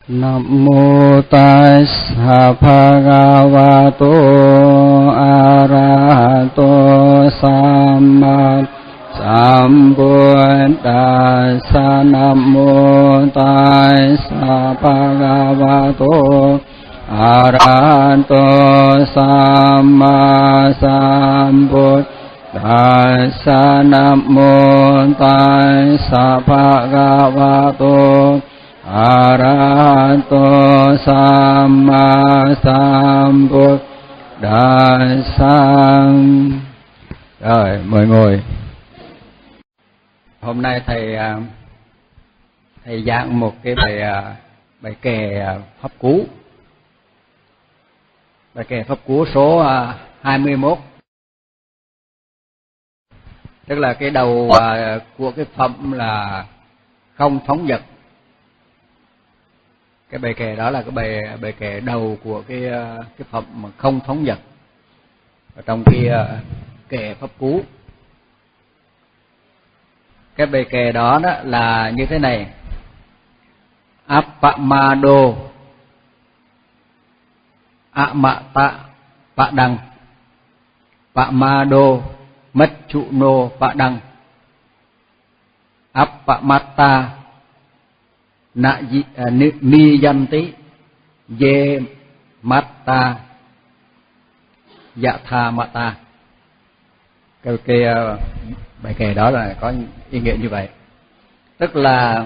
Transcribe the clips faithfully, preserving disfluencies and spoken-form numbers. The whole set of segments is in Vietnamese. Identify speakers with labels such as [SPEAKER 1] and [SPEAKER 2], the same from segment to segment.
[SPEAKER 1] Nam mô Tassa Bhagavato Arahato Samma Sambuddhassa. Nam mô Tassa Bhagavato Arahato Samma Sambuddhassa. Nam mô Tassa Bhagavato Arahato Samma Sambuddhassa. Rồi, mời ngồi. Hôm nay thầy thầy giảng một cái bài bài kệ pháp cú. Bài kệ pháp cú số hai mươi mốt. Tức là cái đầu của cái phẩm là không phóng dật. Cái bài kệ đó là cái bài bài kệ đầu của cái cái phẩm mà không phóng dật ở trong cái kệ pháp cú. Cái bài kệ đó đó là như thế này: Appamado amata padang pamado maccuno padang appamatta na niyanti ye matta yatha mata. Cái, cái bài kệ đó là có ý nghĩa như vậy, tức là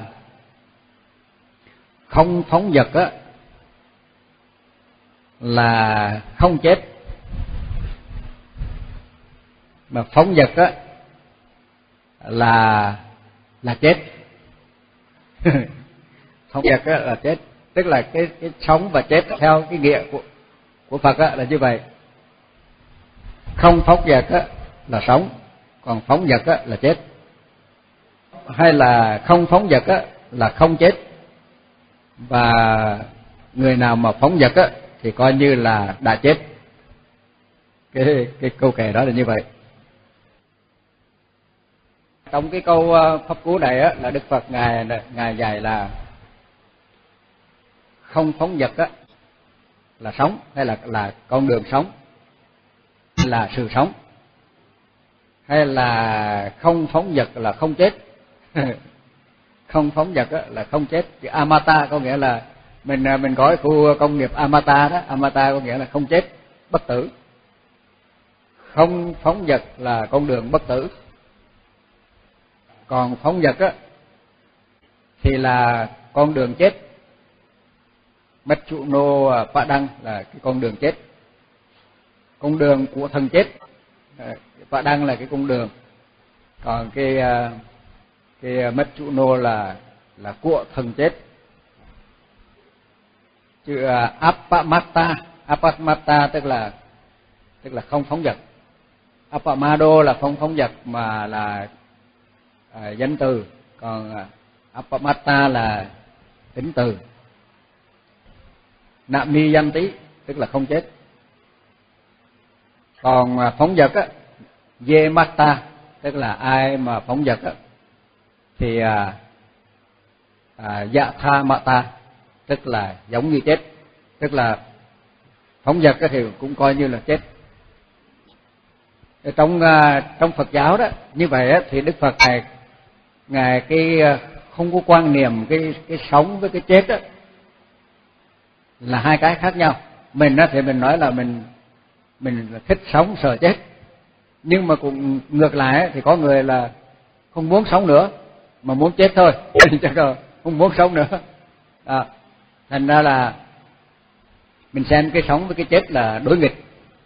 [SPEAKER 1] không phóng dật á là không chết, mà phóng dật á là là chết. Phóng dật á là chết, tức là cái cái sống và chết theo cái nghĩa của của Phật á là như vậy. Không phóng dật á là sống, còn phóng dật á là chết. Hay là không phóng dật á là không chết, và người nào mà phóng dật á thì coi như là đã chết. Cái cái câu kệ đó là như vậy. Trong cái câu pháp cú này á là Đức Phật ngài ngài dạy là không phóng dật á là sống, hay là là con đường sống, là sự sống, hay là không phóng dật là không chết. Không phóng dật á là không chết. Thì amata có nghĩa là mình mình có cái khu công nghiệp amata đó, amata có nghĩa là không chết, bất tử. Không phóng dật là con đường bất tử. Còn phóng dật á thì là con đường chết. Maccuno padang là cái con đường chết, con đường của thần chết. Padang là cái con đường, còn cái cái Maccuno là là của thần chết. Chữ Appamatta, Appamatta tức là tức là không phóng dật. Appamado là không phóng dật mà là à, danh từ, còn à, Appamatta là tính từ. Nami danh tí tức là không chết. Còn à, phóng dật á, Yematta tức là ai mà phóng dật á thì à, à, Yatha mata tức là giống như chết, tức là phóng dật á thì cũng coi như là chết. Trong trong Phật giáo đó như vậy á, thì Đức Phật ngài ngài cái không có quan niệm cái cái sống với cái chết á là hai cái khác nhau. Mình á thì mình nói là mình mình thích sống sợ chết, nhưng mà cũng ngược lại á, thì có người là không muốn sống nữa mà muốn chết thôi, chứ không muốn sống nữa. À, thành ra là mình xem cái sống với cái chết là đối nghịch.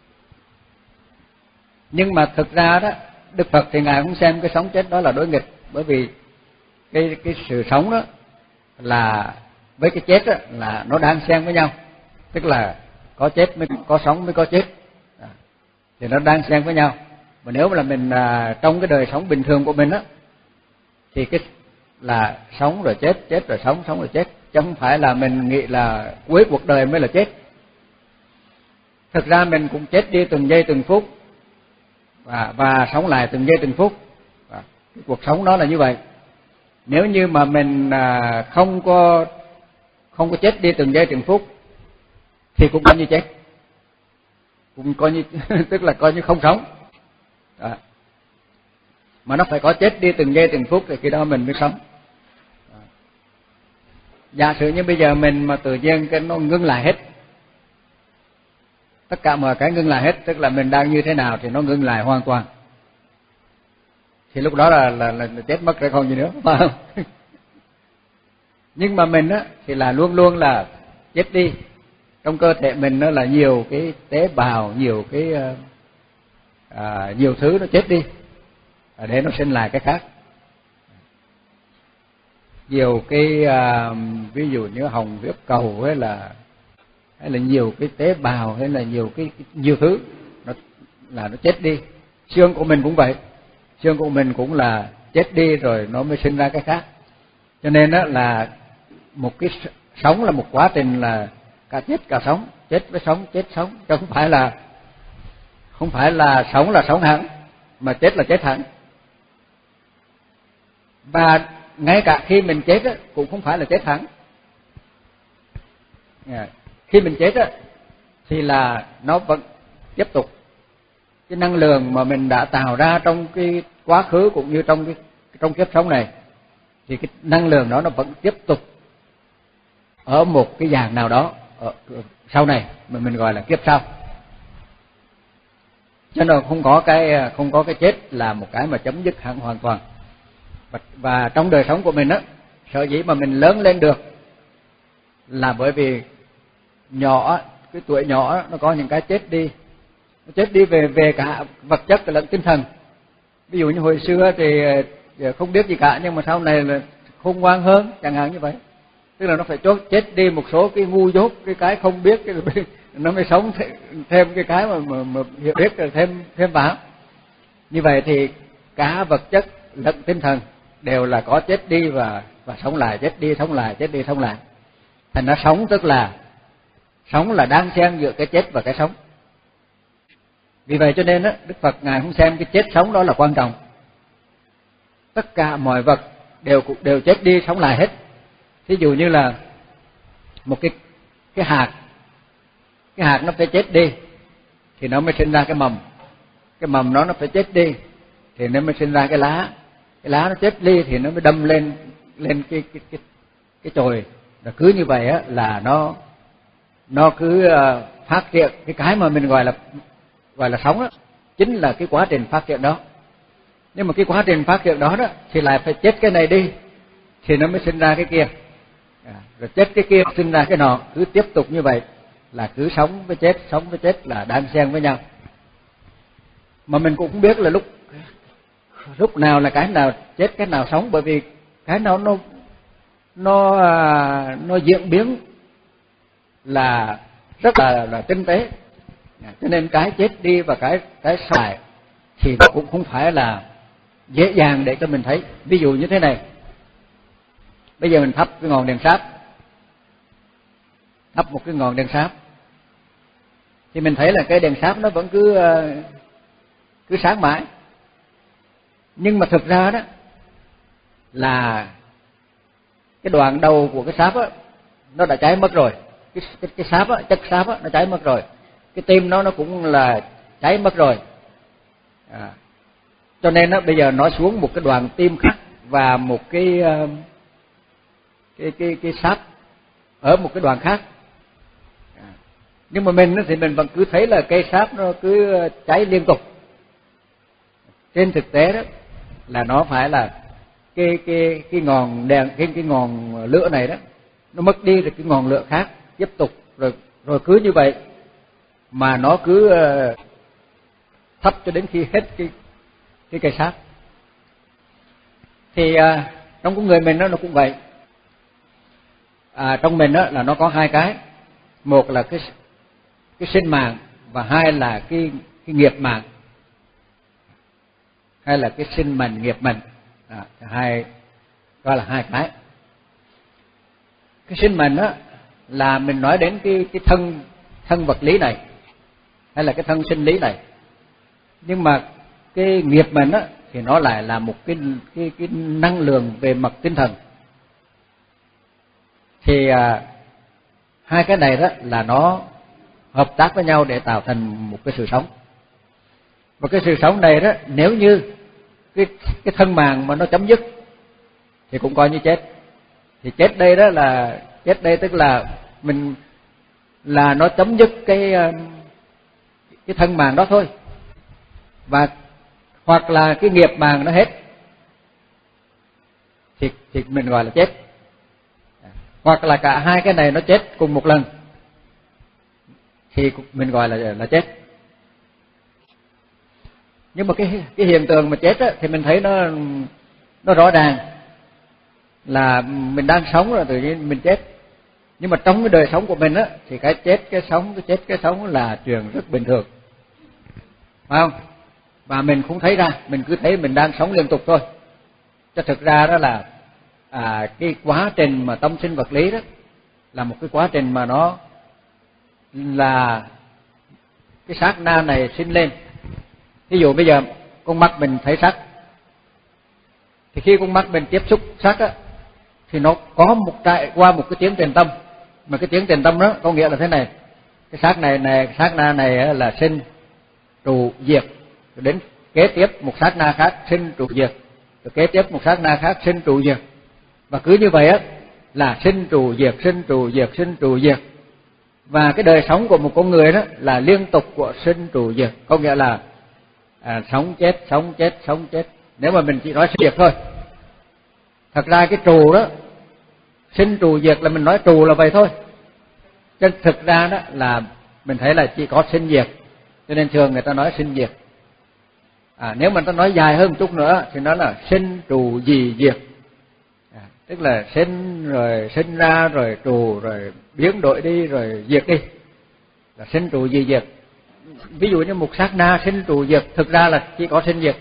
[SPEAKER 1] Nhưng mà thực ra đó, Đức Phật thì ngài không xem cái sống chết đó là đối nghịch, bởi vì cái cái sự sống đó là với cái chết đó là nó đang xen với nhau, tức là có chết mới có sống, mới có chết, à, thì nó đang xen với nhau. Mà nếu mà là mình à, trong cái đời sống bình thường của mình á thì cái là sống rồi chết, chết rồi sống, sống rồi chết, chứ không phải là mình nghĩ là cuối cuộc đời mới là chết. Thực ra mình cũng chết đi từng giây từng phút và và sống lại từng giây từng phút. Và cái cuộc sống đó là như vậy. Nếu như mà mình à, không có không có chết đi từng giây từng phút thì cũng coi như chết, cũng coi như tức là coi như không sống. Đó. Mà nó phải có chết đi từng giây từng phút thì khi đó mình mới sống. Đó. Giả sử như bây giờ mình mà tự nhiên cái nó ngưng lại hết, tất cả mọi cái ngưng lại hết, tức là mình đang như thế nào thì nó ngưng lại hoàn toàn, thì lúc đó là là, là chết mất rồi không gì nữa, phải không? Nhưng mà mình á thì là luôn luôn là chết đi. Trong cơ thể mình nó là nhiều cái tế bào, nhiều cái à, nhiều thứ nó chết đi để nó sinh lại cái khác. Nhiều cái à, ví dụ như hồng huyết cầu hay là hay là nhiều cái tế bào hay là nhiều cái nhiều thứ nó là nó chết đi. Xương của mình cũng vậy, xương của mình cũng là chết đi rồi nó mới sinh ra cái khác. Cho nên đó là một cái sống là một quá trình là cả chết cả sống, chết với sống, chết sống, chứ không phải là không phải là sống là sống hẳn, mà chết là chết hẳn. Và ngay cả khi mình chết á, cũng không phải là chết hẳn. Khi mình chết á, thì là nó vẫn tiếp tục cái năng lượng mà mình đã tạo ra trong cái quá khứ cũng như trong cái trong kiếp sống này, thì cái năng lượng đó nó vẫn tiếp tục ở một cái dạng nào đó ở sau này mà mình gọi là kiếp sau. Cho nên không có cái không có cái chết là một cái mà chấm dứt hẳn hoàn toàn. Và, và trong đời sống của mình á, sở dĩ mà mình lớn lên được là bởi vì nhỏ, cái tuổi nhỏ nó có những cái chết đi, nó chết đi về về cả vật chất lẫn tinh thần. Ví dụ như hồi xưa thì không biết gì cả, nhưng mà sau này là khôn ngoan hơn, chẳng hạn như vậy. Tức là nó phải chốt chết đi một số cái ngu dốt, cái cái không biết, cái nó mới sống thêm cái cái mà, mà, mà hiểu biết thêm thêm vào. Như vậy thì cả vật chất lẫn tinh thần đều là có chết đi và và sống lại, chết đi sống lại, chết đi sống lại. Thành nó sống tức là sống là đang xen giữa cái chết và cái sống. Vì vậy cho nên á, Đức Phật ngài không xem cái chết sống đó là quan trọng. Tất cả mọi vật đều đều chết đi sống lại hết. Ví dụ như là một cái cái hạt, cái hạt nó phải chết đi thì nó mới sinh ra cái mầm, cái mầm đó nó phải chết đi thì nó mới sinh ra cái lá, cái lá nó chết đi thì nó mới đâm lên lên cái cái cái cái chồi. Rồi cứ như vậy á là nó nó cứ phát triển cái cái mà mình gọi là gọi là sống đó, chính là cái quá trình phát triển đó. Nhưng mà cái quá trình phát triển đó đó thì lại phải chết cái này đi thì nó mới sinh ra cái kia. À, rồi chết cái kia sinh ra cái nọ, cứ tiếp tục như vậy là cứ sống với chết, sống với chết là đan xen với nhau. Mà mình cũng không biết là lúc lúc nào là cái nào chết, cái nào sống, bởi vì cái nào nó nó nó diễn biến là rất là là tinh tế. À, cho nên cái chết đi và cái cái sống lại thì cũng không phải là dễ dàng để cho mình thấy. Ví dụ như thế này, bây giờ mình thắp cái ngọn đèn sáp, thắp một cái ngọn đèn sáp thì mình thấy là cái đèn sáp nó vẫn cứ cứ sáng mãi. Nhưng mà thực ra đó là cái đoạn đầu của cái sáp á nó đã cháy mất rồi, cái cái, cái sáp á, chất sáp á nó cháy mất rồi, cái tim nó nó cũng là cháy mất rồi. À, cho nên đó, bây giờ nó xuống một cái đoàn tim khác và một cái cái cái cái sáp ở một cái đoàn khác. À, nhưng mà mình thì mình vẫn cứ thấy là cây sáp nó cứ cháy liên tục. Trên thực tế đó là nó phải là cái cái cái ngọn đèn, cái cái ngọn lửa này đó nó mất đi rồi cái ngọn lửa khác tiếp tục, rồi rồi cứ như vậy mà nó cứ thắp cho đến khi hết cái cái cây sáp. Thì à, trong con người mình đó, nó cũng vậy. À, trong mình đó là nó có hai cái, một là cái cái sinh mạng và hai là cái cái nghiệp mạng, hay là cái sinh mệnh nghiệp mệnh. À, hai gọi là hai cái. Cái sinh mệnh đó là mình nói đến cái cái thân thân vật lý này hay là cái thân sinh lý này. Nhưng mà cái nghiệp mệnh á thì nó lại là một cái cái cái năng lượng về mặt tinh thần. Thì à, hai cái này đó là nó hợp tác với nhau để tạo thành một cái sự sống. Và cái sự sống này đó, nếu như cái cái thân màng mà nó chấm dứt thì cũng coi như chết. Thì chết đây đó là chết đây tức là mình là nó chấm dứt cái cái thân màng đó thôi. Và hoặc là cái nghiệp màng nó hết thì thì mình gọi là chết. Hoặc là cả hai cái này nó chết cùng một lần thì mình gọi là là chết. Nhưng mà cái cái hiện tượng mà chết á, thì mình thấy nó nó rõ ràng là mình đang sống rồi tự nhiên mình chết. Nhưng mà trong cái đời sống của mình á thì cái chết cái sống cái chết cái sống là chuyện rất bình thường, phải không? Và mình không thấy ra, mình cứ thấy mình đang sống liên tục thôi. Cho thực ra đó là à, cái quá trình mà tâm sinh vật lý đó là một cái quá trình mà nó là cái sát na này sinh lên. Ví dụ bây giờ con mắt mình thấy sắc, thì khi con mắt mình tiếp xúc sắc á thì nó có một trải qua một cái tiếng tiền tâm, mà cái tiếng tiền tâm đó có nghĩa là thế này: cái sắc này này sát na này là sinh trụ diệt, đến kế tiếp một sát na khác sinh trụ diệt, rồi kế tiếp một sát na khác sinh trụ diệt, và cứ như vậy á là sinh trụ diệt sinh trụ diệt sinh trụ diệt. Và cái đời sống của một con người đó là liên tục của sinh trụ diệt, có nghĩa là à, sống chết sống chết sống chết. Nếu mà mình chỉ nói diệt thôi, thật ra cái trụ đó sinh trụ diệt là mình nói trụ là vậy thôi, chứ thực ra đó là mình thấy là chỉ có sinh diệt, cho nên thường người ta nói sinh diệt. À, nếu mà ta nói dài hơn một chút nữa thì nó là sinh trụ gì diệt, à, tức là sinh rồi sinh ra rồi trụ rồi biến đổi đi rồi diệt đi, là sinh trụ gì diệt. Ví dụ như một sát na sinh trụ diệt, thực ra là chỉ có sinh diệt.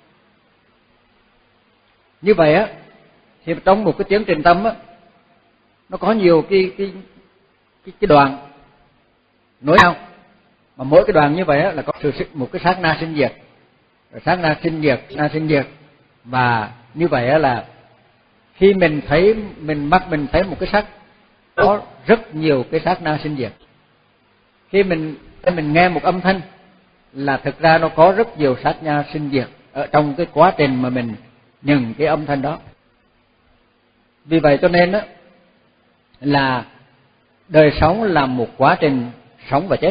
[SPEAKER 1] Như vậy á thì trong một cái tiến trình tâm á nó có nhiều cái cái cái, cái đoạn nối nhau, mà mỗi cái đoạn như vậy á là có sự một cái sát na sinh diệt, rồi sát na sinh diệt, na sinh diệt. Và như vậy á là khi mình thấy mình mắt mình thấy một cái sắc có rất nhiều cái sát na sinh diệt. Khi mình mình nghe một âm thanh là thực ra nó có rất nhiều sát na sinh diệt ở trong cái quá trình mà mình nhận cái âm thanh đó. Vì vậy cho nên đó là đời sống là một quá trình sống và chết,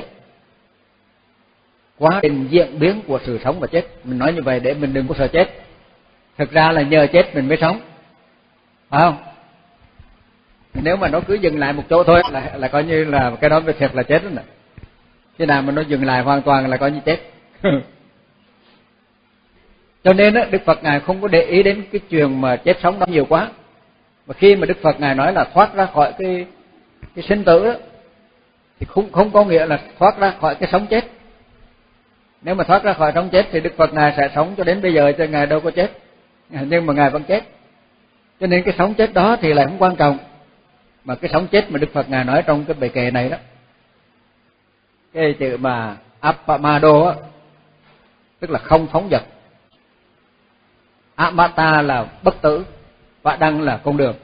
[SPEAKER 1] quá trình diễn biến của sự sống và chết. Mình nói như vậy để mình đừng có sợ chết. Thực ra là nhờ chết mình mới sống, phải không? Nếu mà nó cứ dừng lại một chỗ thôi là là coi như là cái đó thiệt là chết rồi. Khi nào mà nó dừng lại hoàn toàn là coi như chết. Cho nên đó, Đức Phật Ngài không có để ý đến cái chuyện mà chết sống đó nhiều quá. Mà khi mà Đức Phật Ngài nói là thoát ra khỏi cái cái sinh tử đó, thì không không có nghĩa là thoát ra khỏi cái sống chết. Nếu mà thoát ra khỏi sống chết thì Đức Phật Ngài sẽ sống cho đến bây giờ, cho Ngài đâu có chết, nhưng mà Ngài vẫn chết. Cho nên cái sống chết đó thì lại không quan trọng, mà cái sống chết mà Đức Phật Ngài nói trong cái bài kệ này đó, cái chữ mà Appamado á, tức là không phóng dật. Amata là bất tử, và đăng là con đường.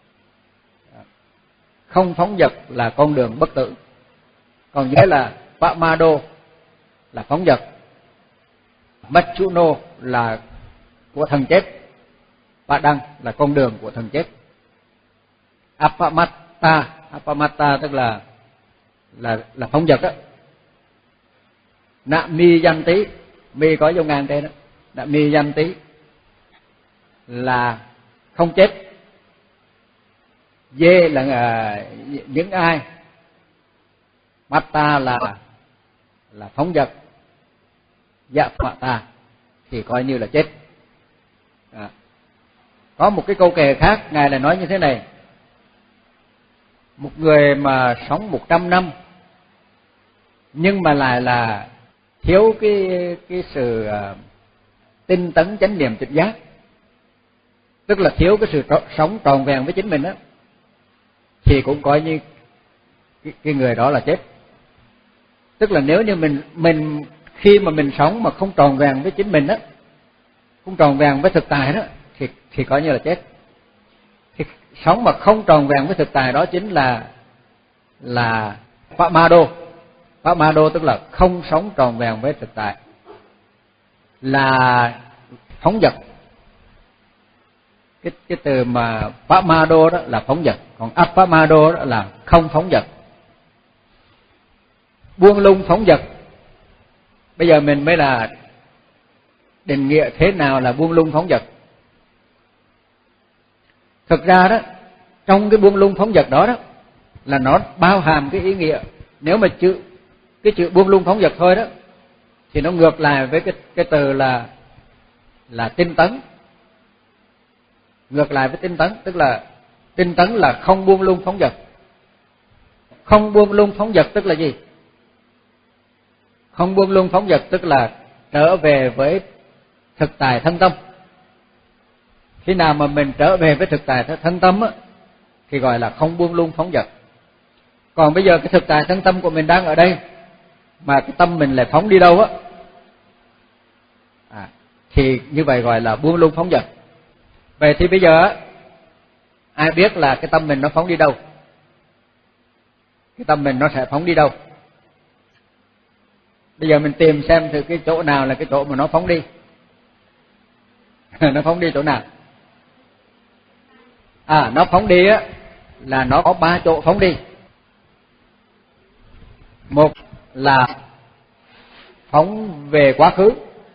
[SPEAKER 1] Không phóng dật là con đường bất tử. Còn nghĩa là Pamado là phóng dật, Machuno là của thần chết, và đăng là con đường của thần chết. Appamata, Appamata tức là là là phóng dật đó. Nami danh tí, mi có dấu ngang trên đó. Nami danh tí là không chết. Dê là uh, những ai. Mata là là phóng dật. Dạ Mata thì coi như là chết. À. Có một cái câu kệ khác Ngài lại nói như thế này: một người mà sống một trăm năm nhưng mà lại là thiếu cái cái sự uh, tinh tấn chánh niệm tỉnh giác, tức là thiếu cái sự sống tròn vẹn với chính mình á, thì cũng coi như cái, cái người đó là chết. Tức là nếu như mình mình khi mà mình sống mà không tròn vẹn với chính mình á, không tròn vẹn với thực tại đó, thì thì coi như là chết. Thì sống mà không tròn vẹn với thực tại đó chính là là Pháp Ma Đô. Pháp Ma Đô tức là không sống tròn vẹn với thực tại, là phóng dật. Cái cái từ mà Pháp Ma Đô đó là phóng dật, còn Áp Pháp Ma Đô đó là không phóng dật. Buông lung phóng dật. Bây giờ mình mới là định nghĩa thế nào là buông lung phóng dật. Thực ra đó, trong cái buông lung phóng dật đó đó là nó bao hàm cái ý nghĩa, nếu mà chữ cái chữ buông lung phóng dật thôi đó thì nó ngược lại với cái cái từ là là tinh tấn. Ngược lại với tinh tấn, tức là tinh tấn là không buông lung phóng dật. Không buông lung phóng dật tức là gì? Không buông lung phóng dật tức là trở về với thực tại thân tâm. Khi nào mà mình trở về với thực tại thân tâm á, thì gọi là không buông lung phóng dật. Còn bây giờ cái thực tại thân tâm của mình đang ở đây, mà cái tâm mình lại phóng đi đâu á, à, thì như vậy gọi là buông lung phóng dật. Vậy thì bây giờ ai biết là cái tâm mình nó phóng đi đâu? Cái tâm mình nó sẽ phóng đi đâu? Bây giờ mình tìm xem thử cái chỗ nào là cái chỗ mà nó phóng đi. Nó phóng đi chỗ nào? À, nó phóng đi á là nó có ba chỗ phóng đi. Một là phóng về quá khứ,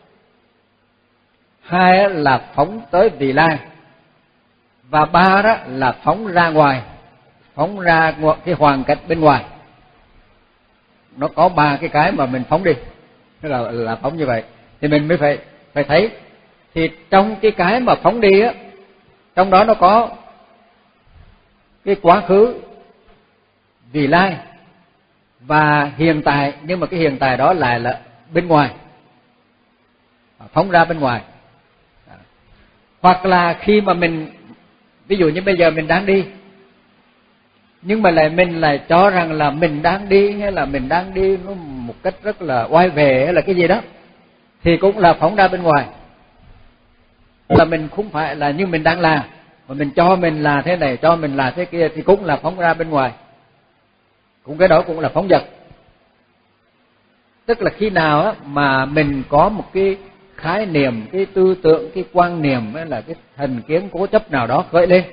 [SPEAKER 1] hai là phóng tới vị lai, và ba đó là phóng ra ngoài, phóng ra cái hoàn cảnh bên ngoài. Nó có ba cái cái mà mình phóng đi, tức là là phóng như vậy thì mình mới phải phải thấy. Thì trong cái cái mà phóng đi á, trong đó nó có cái quá khứ, vị lai và hiện tại, nhưng mà cái hiện tại đó lại là bên ngoài, phóng ra bên ngoài. Hoặc là khi mà mình, ví dụ như bây giờ mình đang đi, nhưng mà lại mình lại cho rằng là mình đang đi, hay là mình đang đi nó một cách rất là oai về, hay là cái gì đó, thì cũng là phóng ra bên ngoài. Là mình không phải là như mình đang làm, mà mình cho mình là thế này, cho mình là thế kia, thì cũng là phóng ra bên ngoài. Cũng cái đó cũng là phóng dật. Tức là khi nào á mà mình có một cái khái niệm, cái tư tưởng, cái quan niệm, hay là cái thành kiến cố chấp nào đó khởi lên,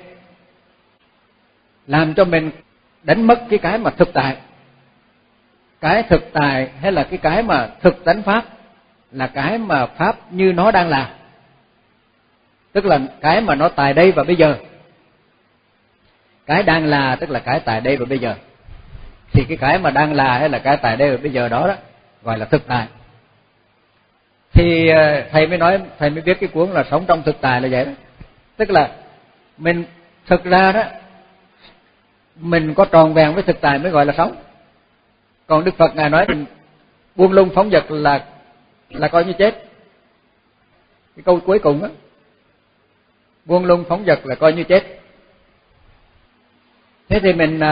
[SPEAKER 1] làm cho mình đánh mất cái cái mà thực tại. Cái thực tại hay là cái cái mà thực tánh pháp là cái mà pháp như nó đang là, tức là cái mà nó tại đây và bây giờ. Cái đang là tức là cái tại đây và bây giờ. Thì cái cái mà đang là hay là cái tại đây và bây giờ đó đó gọi là thực tại. Thì thầy mới nói, thầy mới viết cái cuốn là Sống trong thực tại là vậy đó. Tức là mình thực ra đó, mình có tròn vẹn với thực tại mới gọi là sống. Còn Đức Phật ngài nói mình buông lung phóng dật là là coi như chết. Cái câu cuối cùng á, buông lung phóng dật là coi như chết. Thế thì mình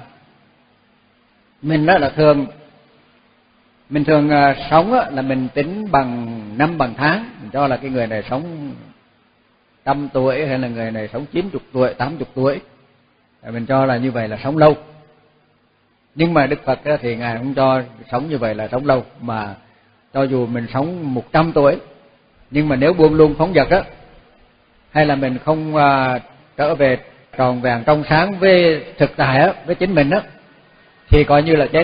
[SPEAKER 1] mình đó là thường mình thường sống á, là mình tính bằng năm bằng tháng, mình cho là cái người này sống trăm tuổi, hay là người này sống chín chục tuổi, tám chục tuổi, mình cho là như vậy là sống lâu. Nhưng mà Đức Phật thì ngài không cho sống như vậy là sống lâu, mà cho dù mình sống một trăm tuổi, nhưng mà nếu buông lung phóng dật á, hay là mình không uh, trở về tròn vẹn trong sáng với thực tại á, với chính mình á, thì coi như là chết.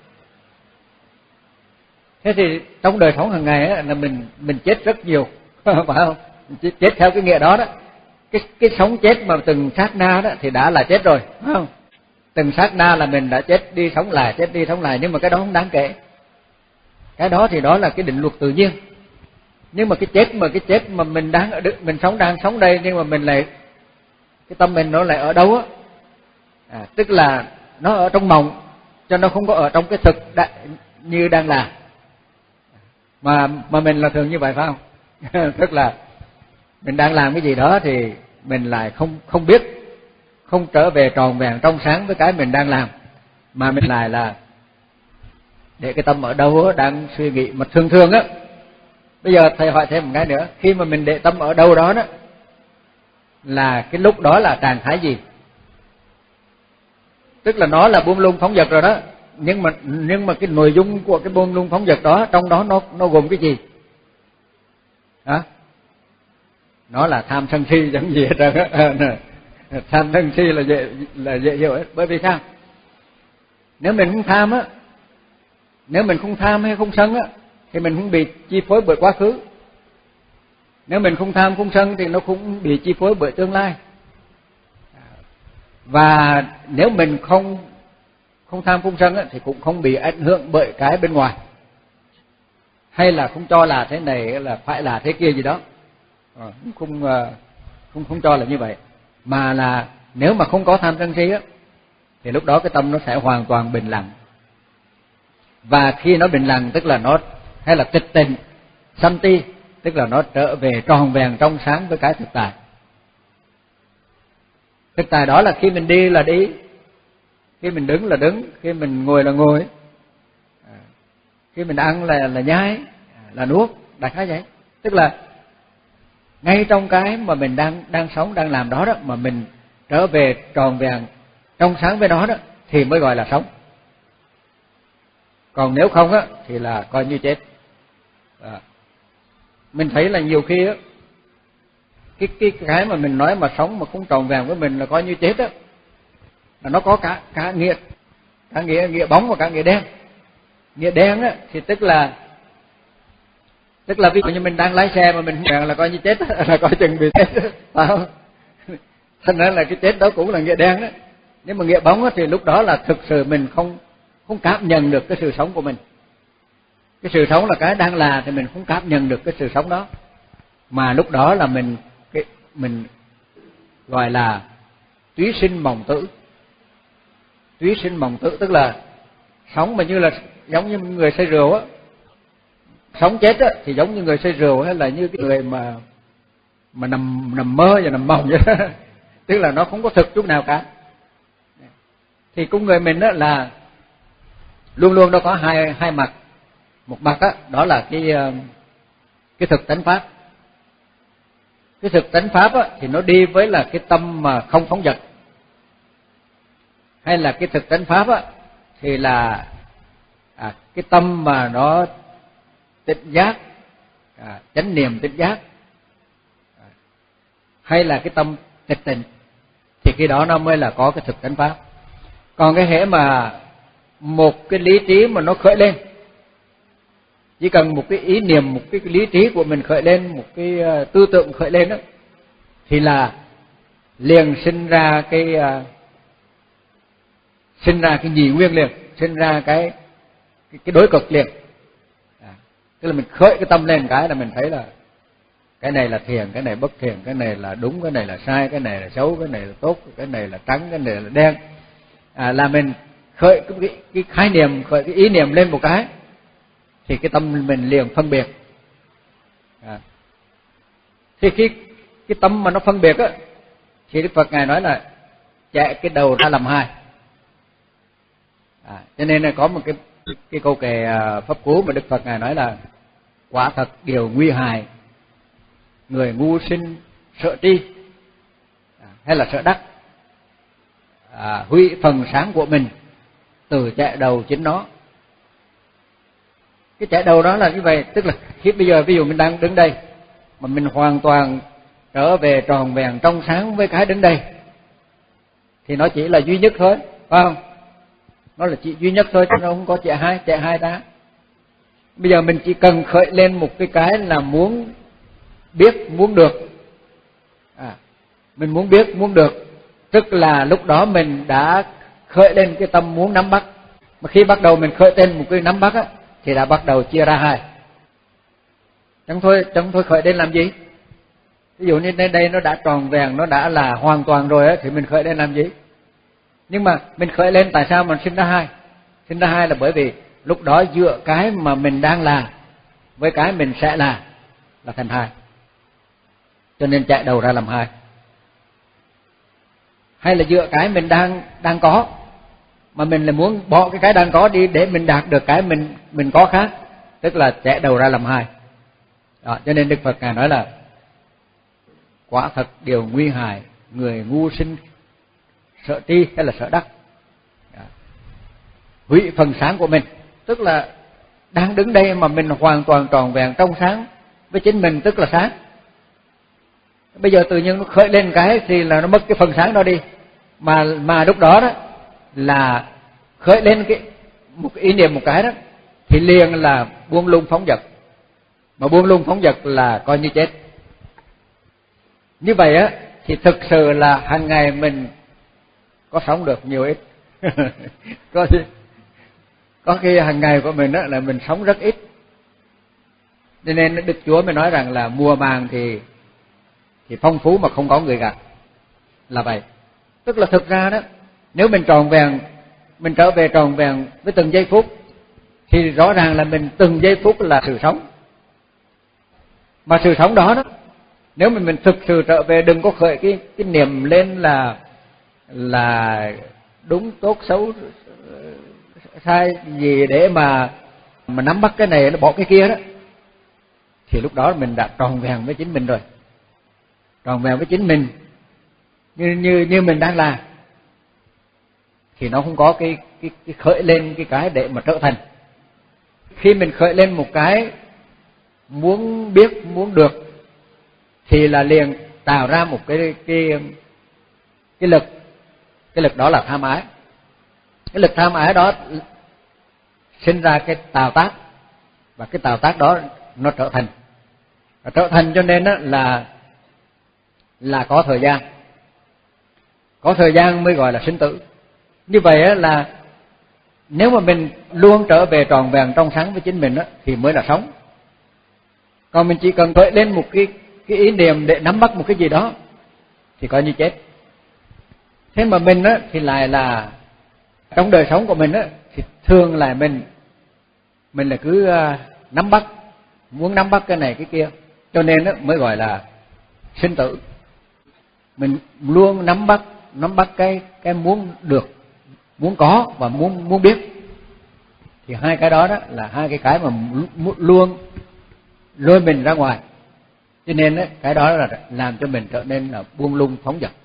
[SPEAKER 1] Thế thì trong đời sống hàng ngày á, là mình mình chết rất nhiều, phải không? Chết, chết theo cái nghĩa đó đó. Cái cái sống chết mà từng sát na đó thì đã là chết rồi, phải không? Từng sát na là mình đã chết đi sống lại, chết đi sống lại, nhưng mà cái đó không đáng kể. Cái đó thì đó là cái định luật tự nhiên. Nhưng mà cái chết mà cái chết mà mình đang ở mình sống đang sống đây, nhưng mà mình lại cái tâm mình nó lại ở đâu á? À, tức là nó ở trong mộng, cho nó không có ở trong cái thực đã, như đang là. Mà mà mình là thường như vậy phải không? Tức là mình đang làm cái gì đó thì mình lại không không biết, không trở về tròn vẹn trong sáng với cái mình đang làm, mà mình lại là để cái tâm ở đâu đó, đang suy nghĩ. Mà thường thường á, bây giờ thầy hỏi thêm một cái nữa, khi mà mình để tâm ở đâu đó đó, là cái lúc đó là trạng thái gì? tức là nó là buông lung phóng dật rồi đó, nhưng mà nhưng mà cái nội dung của cái buông lung phóng dật đó, trong đó nó nó gồm cái gì? Hả? Nó là tham sân si chẳng gì hết trơn á. Tham sân si là dễ là dễ hiểu hết. Bởi vì sao? Nếu mình không tham á, nếu mình không tham hay không sân á, thì mình không bị chi phối bởi quá khứ. Nếu mình không tham không sân thì nó cũng bị chi phối bởi tương lai. Và nếu mình không không tham không sân á, thì cũng không bị ảnh hưởng bởi cái bên ngoài, hay là không cho là thế này là phải là thế kia gì đó, à, không không không cho là như vậy, mà là nếu mà không có tham sân si á, thì lúc đó cái tâm nó sẽ hoàn toàn bình lặng. Và khi nó bình lặng tức là nó, hay là tịch tịnh santi, tức là nó trở về tròn vẹn trong sáng với cái thực tại. Thực tại đó là khi mình đi là đi, khi mình đứng là đứng, khi mình ngồi là ngồi, khi mình ăn là là nhai, là nuốt, đại khái vậy. Tức là ngay trong cái mà mình đang đang sống, đang làm đó đó, mà mình trở về tròn vẹn trong sáng với nó đó, thì mới gọi là sống. Còn nếu không á thì là coi như chết. À, mình thấy là nhiều khi á, cái cái cái mà mình nói mà sống mà không tròn vẹn với mình là coi như chết á, là nó có cả cả nghĩa, cả nghĩa nghĩa bóng và cả nghĩa đen. Nghĩa đen á thì tức là tức là ví dụ như mình đang lái xe mà mình là coi như chết, là coi chừng bị chết, phải không? Thành ra là cái chết đó cũng là nghĩa đen đó. Nếu mà nghĩa bóng á thì lúc đó là thực sự mình không không cảm nhận được cái sự sống của mình. Cái sự sống là cái đang là thì mình không cảm nhận được cái sự sống đó, mà lúc đó là mình cái mình gọi là túy sinh mộng tử. Túy sinh mộng tử tức là sống mà như là giống như người say rượu á. Sống chết á thì giống như người say rượu, hay là như cái người mà mà nằm nằm mơ và nằm mộng vậy đó. Tức là nó không có thực chút nào cả. Thì con người mình á là luôn luôn nó có hai hai mặt. Một mặt á đó là cái cái thực tánh pháp. Cái thực tánh pháp á thì nó đi với là cái tâm mà không phóng dật. Hay là cái thực tánh pháp á thì là à, cái tâm mà nó tỉnh giác, à, chánh niệm tỉnh giác, à, hay là cái tâm tịch tịnh, thì khi đó nó mới là có cái thực tánh pháp. Còn cái hễ mà một cái lý trí mà nó khởi lên, chỉ cần một cái ý niệm, một cái lý trí của mình khởi lên, một cái tư tưởng khởi lên đó, thì là liền sinh ra cái sinh ra cái nhị nguyên liền, sinh ra cái cái, cái đối cực liền. À, tức là mình khởi cái tâm lên cái là mình thấy là cái này là thiền, cái này bất thiền, cái này là đúng, cái này là sai, cái này là xấu, cái này là tốt, cái này là trắng, cái này là đen. À, là mình khởi cái, cái khái niệm, khởi cái ý niệm lên một cái, thì cái tâm mình liền phân biệt. À, thì khi cái tâm mà nó phân biệt á, thì Đức Phật ngài nói là chạy cái đầu ra làm hai. À, cho nên là có một cái cái câu kệ pháp cú mà Đức Phật ngài nói là quả thật điều nguy hại, người ngu sinh sợ tri, à, hay là sợ đắc, à, hủy phần sáng của mình từ chạy đầu chính nó. Cái chạy đầu đó là như vậy, tức là khi bây giờ ví dụ mình đang đứng đây mà mình hoàn toàn trở về tròn vẹn trong sáng với cái đứng đây, thì nó chỉ là duy nhất thôi, phải không? Nó là chỉ duy nhất thôi, chứ nó không có chạy hai, chạy hai ta. Bây giờ mình chỉ cần khởi lên một cái cái là muốn biết, muốn được. À, mình muốn biết, muốn được, tức là lúc đó mình đã khởi lên cái tâm muốn nắm bắt. Mà khi bắt đầu mình khởi lên một cái nắm bắt á, thì đã bắt đầu chia ra hai. Chẳng thôi, chẳng thôi khởi lên làm gì? Ví dụ như đây đây nó đã tròn vẹn, nó đã là hoàn toàn rồi á, thì mình khởi lên làm gì? Nhưng mà mình khởi lên tại sao mình sinh ra hai? Sinh ra hai là bởi vì lúc đó giữa cái mà mình đang là với cái mình sẽ là là thành hai, cho nên chạy đầu ra làm hai. Hay là giữa cái mình đang đang có mà mình lại muốn bỏ cái cái đang có đi để mình đạt được cái mình mình có khác, tức là chạy đầu ra làm hai. Đó, cho nên Đức Phật ngài nói là quả thật điều nguy hại, người ngu sinh sợ tri hay là sợ đắc. hủy phần sáng của mình. Tức là đang đứng đây mà mình hoàn toàn tròn vẹn trong sáng với chính mình, tức là sáng. Bây giờ tự nhiên nó khởi lên cái thì là nó mất cái phần sáng đó đi. Mà mà lúc đó đó là khởi lên cái một cái ý niệm một cái đó thì liền là buông lung phóng dật. Mà buông lung phóng dật là coi như chết. Như vậy á thì thực sự là hàng ngày mình có sống được nhiều ít. có có khi hàng ngày của mình á là mình sống rất ít. Cho nên Đức Chúa mới nói rằng là mùa màng thì thì phong phú mà không có người gặt, là vậy. Tức là thực ra đó, nếu mình tròn vẹn, mình trở về tròn vẹn với từng giây phút thì rõ ràng là mình từng giây phút là sự sống. Mà sự sống đó đó, nếu mà mình thực sự trở về, đừng có khởi cái cái niệm lên là là đúng tốt xấu sai gì để mà mà nắm bắt cái này nó bỏ cái kia đó, thì lúc đó mình đã tròn vẹn với chính mình rồi. Tròn vẹn với chính mình như như như mình đang là, thì nó không có cái cái cái khởi lên cái cái để mà trở thành. Khi mình khởi lên một cái muốn biết, muốn được thì là liền tạo ra một cái cái cái lực, cái lực đó là tham ái. Cái lực tham ái đó sinh ra cái tạo tác, và cái tạo tác đó nó trở thành. Và trở thành cho nên đó là là có thời gian. Có thời gian mới gọi là sinh tử. Như vậy là nếu mà mình luôn trở về tròn vẹn trong sáng với chính mình đó, thì mới là sống. Còn mình chỉ cần khởi lên một cái cái ý niệm để nắm bắt một cái gì đó thì coi như chết. Thế mà mình á thì lại là trong đời sống của mình á thì thường là mình mình là cứ nắm bắt, muốn nắm bắt cái này cái kia, cho nên á mới gọi là sinh tử. Mình luôn nắm bắt nắm bắt cái cái muốn được, muốn có và muốn muốn biết. Thì hai cái đó đó là hai cái cái mà luôn lôi mình ra ngoài. Cho nên ấy, cái đó là làm cho mình trở nên là buông lung phóng dật.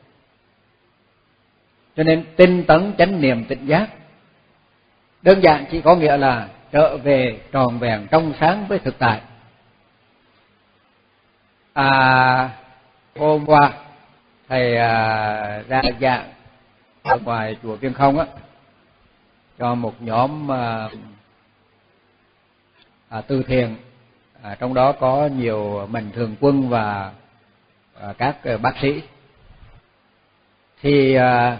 [SPEAKER 1] Cho nên tinh tấn chánh niệm tỉnh giác đơn giản chỉ có nghĩa là trở về tròn vẹn trong sáng với thực tại. À, hôm qua thầy à, ra giảng ở ngoài chùa Viên Không á cho một nhóm à, à, từ thiện, à, trong đó có nhiều mạnh thường quân và à, các à, bác sĩ. Thì à,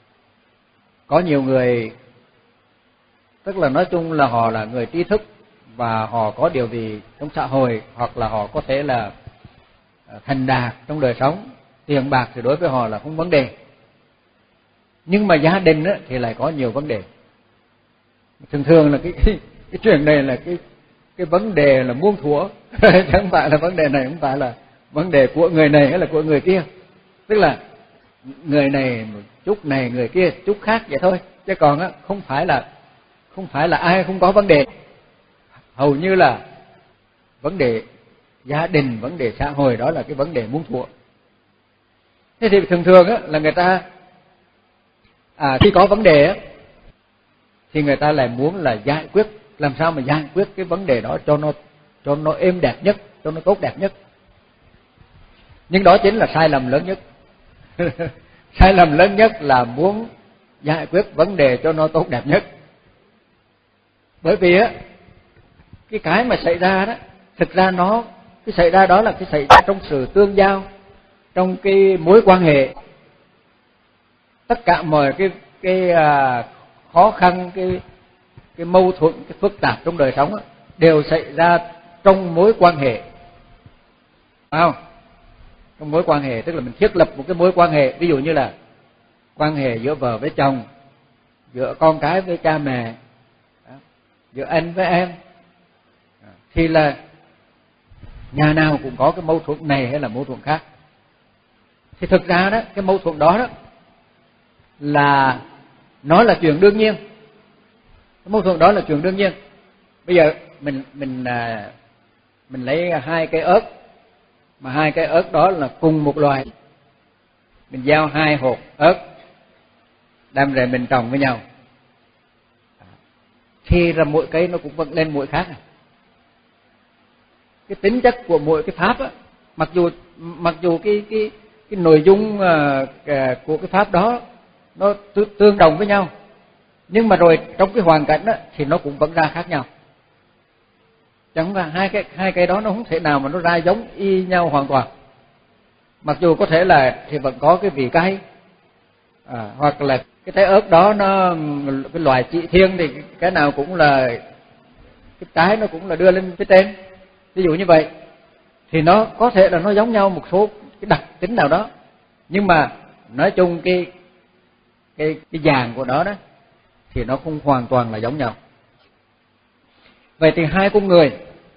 [SPEAKER 1] có nhiều người, tức là nói chung là họ là người trí thức và họ có điều gì trong xã hội, hoặc là họ có thể là thành đạt trong đời sống, tiền bạc thì đối với họ là không vấn đề. Nhưng mà gia đình á, thì lại có nhiều vấn đề. Thường thường là cái cái, cái chuyện này là cái cái vấn đề là muôn thuở, chẳng phải là vấn đề này không phải là vấn đề của người này hay là của người kia. Tức là người này một chút này, người kia chút khác vậy thôi, chứ còn á không phải là không phải là ai không có vấn đề. Hầu như là vấn đề gia đình, vấn đề xã hội đó là cái vấn đề muôn thuở. Thế thì thường thường á là người ta à, khi có vấn đề á thì người ta lại muốn là giải quyết, làm sao mà giải quyết cái vấn đề đó cho nó cho nó êm đẹp nhất, cho nó tốt đẹp nhất. Nhưng đó chính là sai lầm lớn nhất. Sai lầm lớn nhất là muốn giải quyết vấn đề cho nó tốt đẹp nhất. Bởi vì á cái cái mà xảy ra đó, thực ra nó cái xảy ra đó là cái xảy ra trong sự tương giao, trong cái mối quan hệ. Tất cả mọi cái cái à, khó khăn, cái cái mâu thuẫn, cái phức tạp trong đời sống đó, đều xảy ra trong mối quan hệ, phải không? Trong mối quan hệ, tức là mình thiết lập một cái mối quan hệ, ví dụ như là quan hệ giữa vợ với chồng, giữa con cái với cha mẹ, giữa anh với em, thì là nhà nào cũng có cái mâu thuẫn này hay là mâu thuẫn khác. Thì thực ra đó, cái mâu thuẫn đó đó là nó là chuyện đương nhiên. Cái mâu thuẫn đó là chuyện đương nhiên. Bây giờ mình mình mình lấy hai cây ớt, mà hai cây ớt đó là cùng một loài, mình gieo hai hột ớt đem về mình trồng với nhau. thì là mỗi cây nó cũng vẫn lên mỗi khác. Cái tính chất của mỗi cái pháp á, mặc dù mặc dù cái cái cái nội dung uh, của cái pháp đó nó tương đồng với nhau, nhưng mà rồi trong cái hoàn cảnh đó thì nó cũng vẫn ra khác nhau. Chẳng là hai cái hai cái đó nó không thể nào mà nó ra giống y nhau hoàn toàn. Mặc dù có thể là thì vẫn có cái vị cay, à, hoặc là cái trái ớt đó nó cái loài trị thiên thì cái nào cũng là cái trái nó cũng là đưa lên phía trên, ví dụ như vậy, thì nó có thể là nó giống nhau một số cái đặc tính nào đó, nhưng mà nói chung cái cái cái dạng của nó đó thì nó không hoàn toàn là giống nhau. Vậy thì hai con người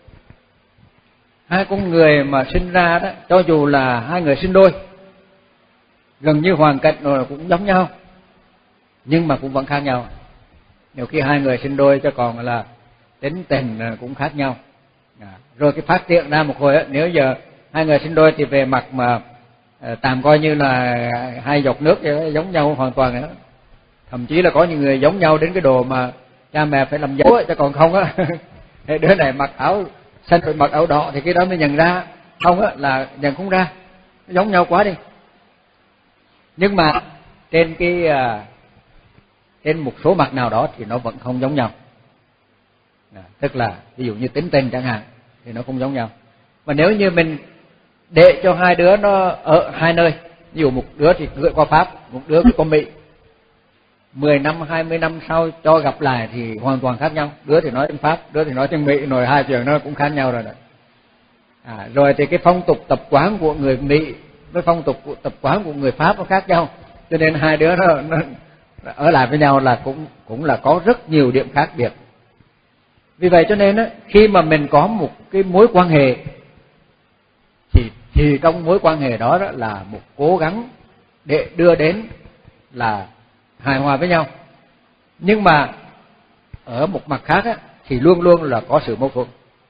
[SPEAKER 1] hai con người mà sinh ra đó, cho dù là hai người sinh đôi, gần như hoàn cảnh rồi cũng giống nhau, nhưng mà cũng vẫn khác nhau. Nhiều khi hai người sinh đôi cho còn là tính tình cũng khác nhau. À, rồi cái phát triển ra một hồi á, nếu giờ hai người sinh đôi thì về mặt mà tạm coi như là hai giọt nước vậy, giống nhau hoàn toàn nữa. Thậm chí là có những người giống nhau đến cái đồ mà cha mẹ phải làm dấu cho còn không á. Đứa này mặc áo xanh rồi mặc áo đỏ thì cái đó mới nhận ra, không á là nhận không ra, giống nhau quá đi. Nhưng mà trên cái trên một số mặt nào đó thì nó vẫn không giống nhau. À, tức là ví dụ như tính tình chẳng hạn thì nó không giống nhau. Và nếu như mình để cho hai đứa nó ở hai nơi, ví dụ một đứa thì gửi qua Pháp, một đứa qua Mỹ, mười năm, hai mươi năm sau cho gặp lại thì hoàn toàn khác nhau. Đứa thì nói tiếng Pháp, đứa thì nói tiếng Mỹ, rồi hai trường nó cũng khác nhau rồi đó. À, rồi thì cái phong tục tập quán của người Mỹ với phong tục của tập quán của người Pháp nó khác nhau, cho nên hai đứa nó, nó ở lại với nhau là cũng cũng là có rất nhiều điểm khác biệt. Vì vậy cho nên á, khi mà mình có một cái mối quan hệ thì thì trong mối quan hệ đó, đó là một cố gắng để đưa đến là hài hòa với nhau. Nhưng mà ở một mặt khác á, thì luôn luôn là có sự mâu thuẫn.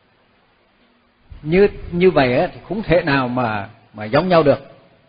[SPEAKER 1] Như như vậy á, thì không thể nào mà mà giống nhau được.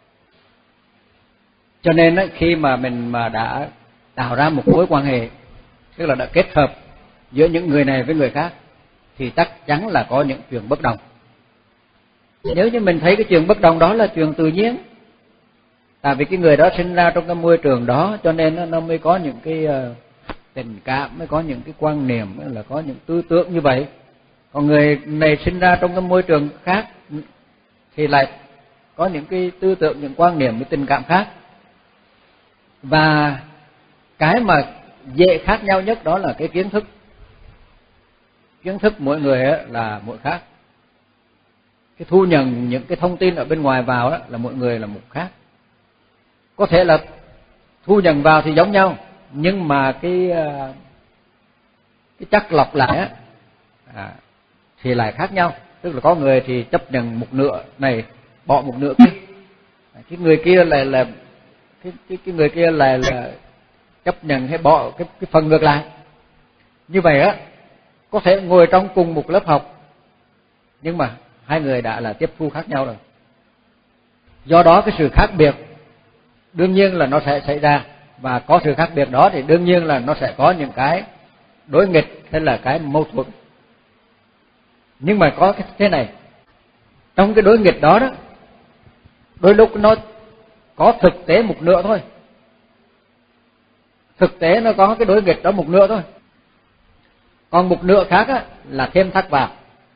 [SPEAKER 1] Cho nên á, khi mà mình mà đã tạo ra một mối quan hệ, tức là đã kết hợp giữa những người này với người khác, thì chắc chắn là có những chuyện bất đồng. Nếu như mình thấy cái chuyện bất đồng đó là chuyện tự nhiên, tại vì cái người đó sinh ra trong cái môi trường đó, cho nên nó, nó mới có những cái uh, tình cảm, mới có những cái quan niệm, mới là có những tư tưởng như vậy. Còn người này sinh ra trong cái môi trường khác thì lại có những cái tư tưởng, những quan niệm, những tình cảm khác. Và cái mà dễ khác nhau nhất đó là cái kiến thức. Kiến thức mỗi người là mỗi khác. Cái thu nhận những cái thông tin ở bên ngoài vào đó là mỗi người là một khác. Có thể là thu nhận vào thì giống nhau, nhưng mà cái cái chất lọc lại á à, thì lại khác nhau. Tức là có người thì chấp nhận một nửa này, bỏ một nửa kia. Cái người kia lại là cái cái cái người kia lại là chấp nhận hay bỏ cái cái phần ngược lại. Như vậy á, có thể ngồi trong cùng một lớp học, nhưng mà hai người đã là tiếp thu khác nhau rồi. Do đó cái sự khác biệt đương nhiên là nó sẽ xảy ra, và có sự khác biệt đó thì đương nhiên là nó sẽ có những cái đối nghịch hay là cái mâu thuẫn. Nhưng mà có cái thế này, trong cái đối nghịch đó đó, đôi lúc nó có thực tế một nửa thôi. Thực tế nó có cái đối nghịch đó một nửa thôi. Còn một nửa khác á, là thêm thắt vào.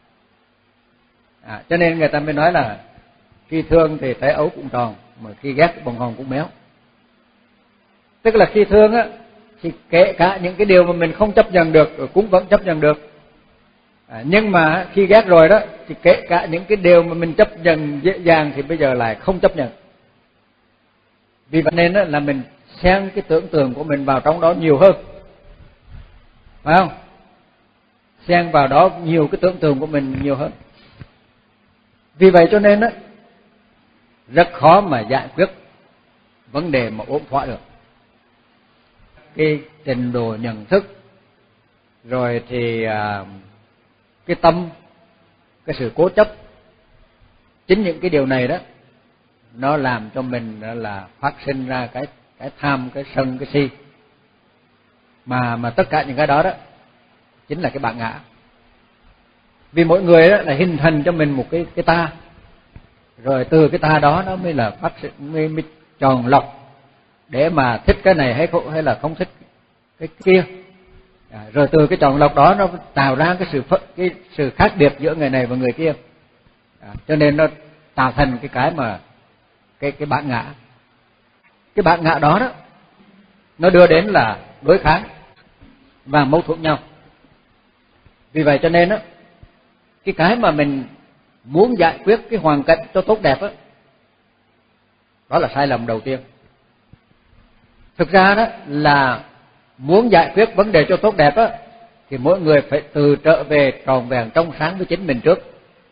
[SPEAKER 1] À, cho nên người ta mới nói là khi thương thì trái ấu cũng tròn, mà khi ghét cái bông hồng cũng méo. Tức là khi thương á, thì kể cả những cái điều mà mình không chấp nhận được cũng vẫn chấp nhận được. À, nhưng mà khi ghét rồi đó, thì kể cả những cái điều mà mình chấp nhận dễ dàng thì bây giờ lại không chấp nhận. Vì vậy nên là mình xen cái tưởng tượng của mình vào trong đó nhiều hơn, phải không? Xen vào đó nhiều cái tưởng tượng của mình nhiều hơn. Vì vậy cho nên đó, rất khó mà giải quyết vấn đề mà ổn thỏa được. Cái trình độ nhận thức, rồi thì à, cái tâm, cái sự cố chấp, chính những cái điều này đó nó làm cho mình là phát sinh ra cái cái tham, cái sân, cái si. Mà mà tất cả những cái đó đó chính là cái bản ngã. Vì mỗi người đó là hình thành cho mình một cái cái ta, rồi từ cái ta đó nó mới là phát mới, mới chọn lọc để mà thích cái này hay không, hay là không thích cái kia. À, rồi từ cái chọn lọc đó nó tạo ra cái sự cái sự khác biệt giữa người này và người kia. À, cho nên nó tạo thành cái cái mà cái cái bản ngã. Cái bản ngã đó đó nó đưa đến là đối kháng và mâu thuẫn nhau. Vì vậy cho nên đó, cái cái mà mình muốn giải quyết cái hoàn cảnh cho tốt đẹp đó, đó là sai lầm đầu tiên. Thực ra đó là muốn giải quyết vấn đề cho tốt đẹp đó, thì mỗi người phải từ trở về tròn vẹn trong sáng với chính mình trước.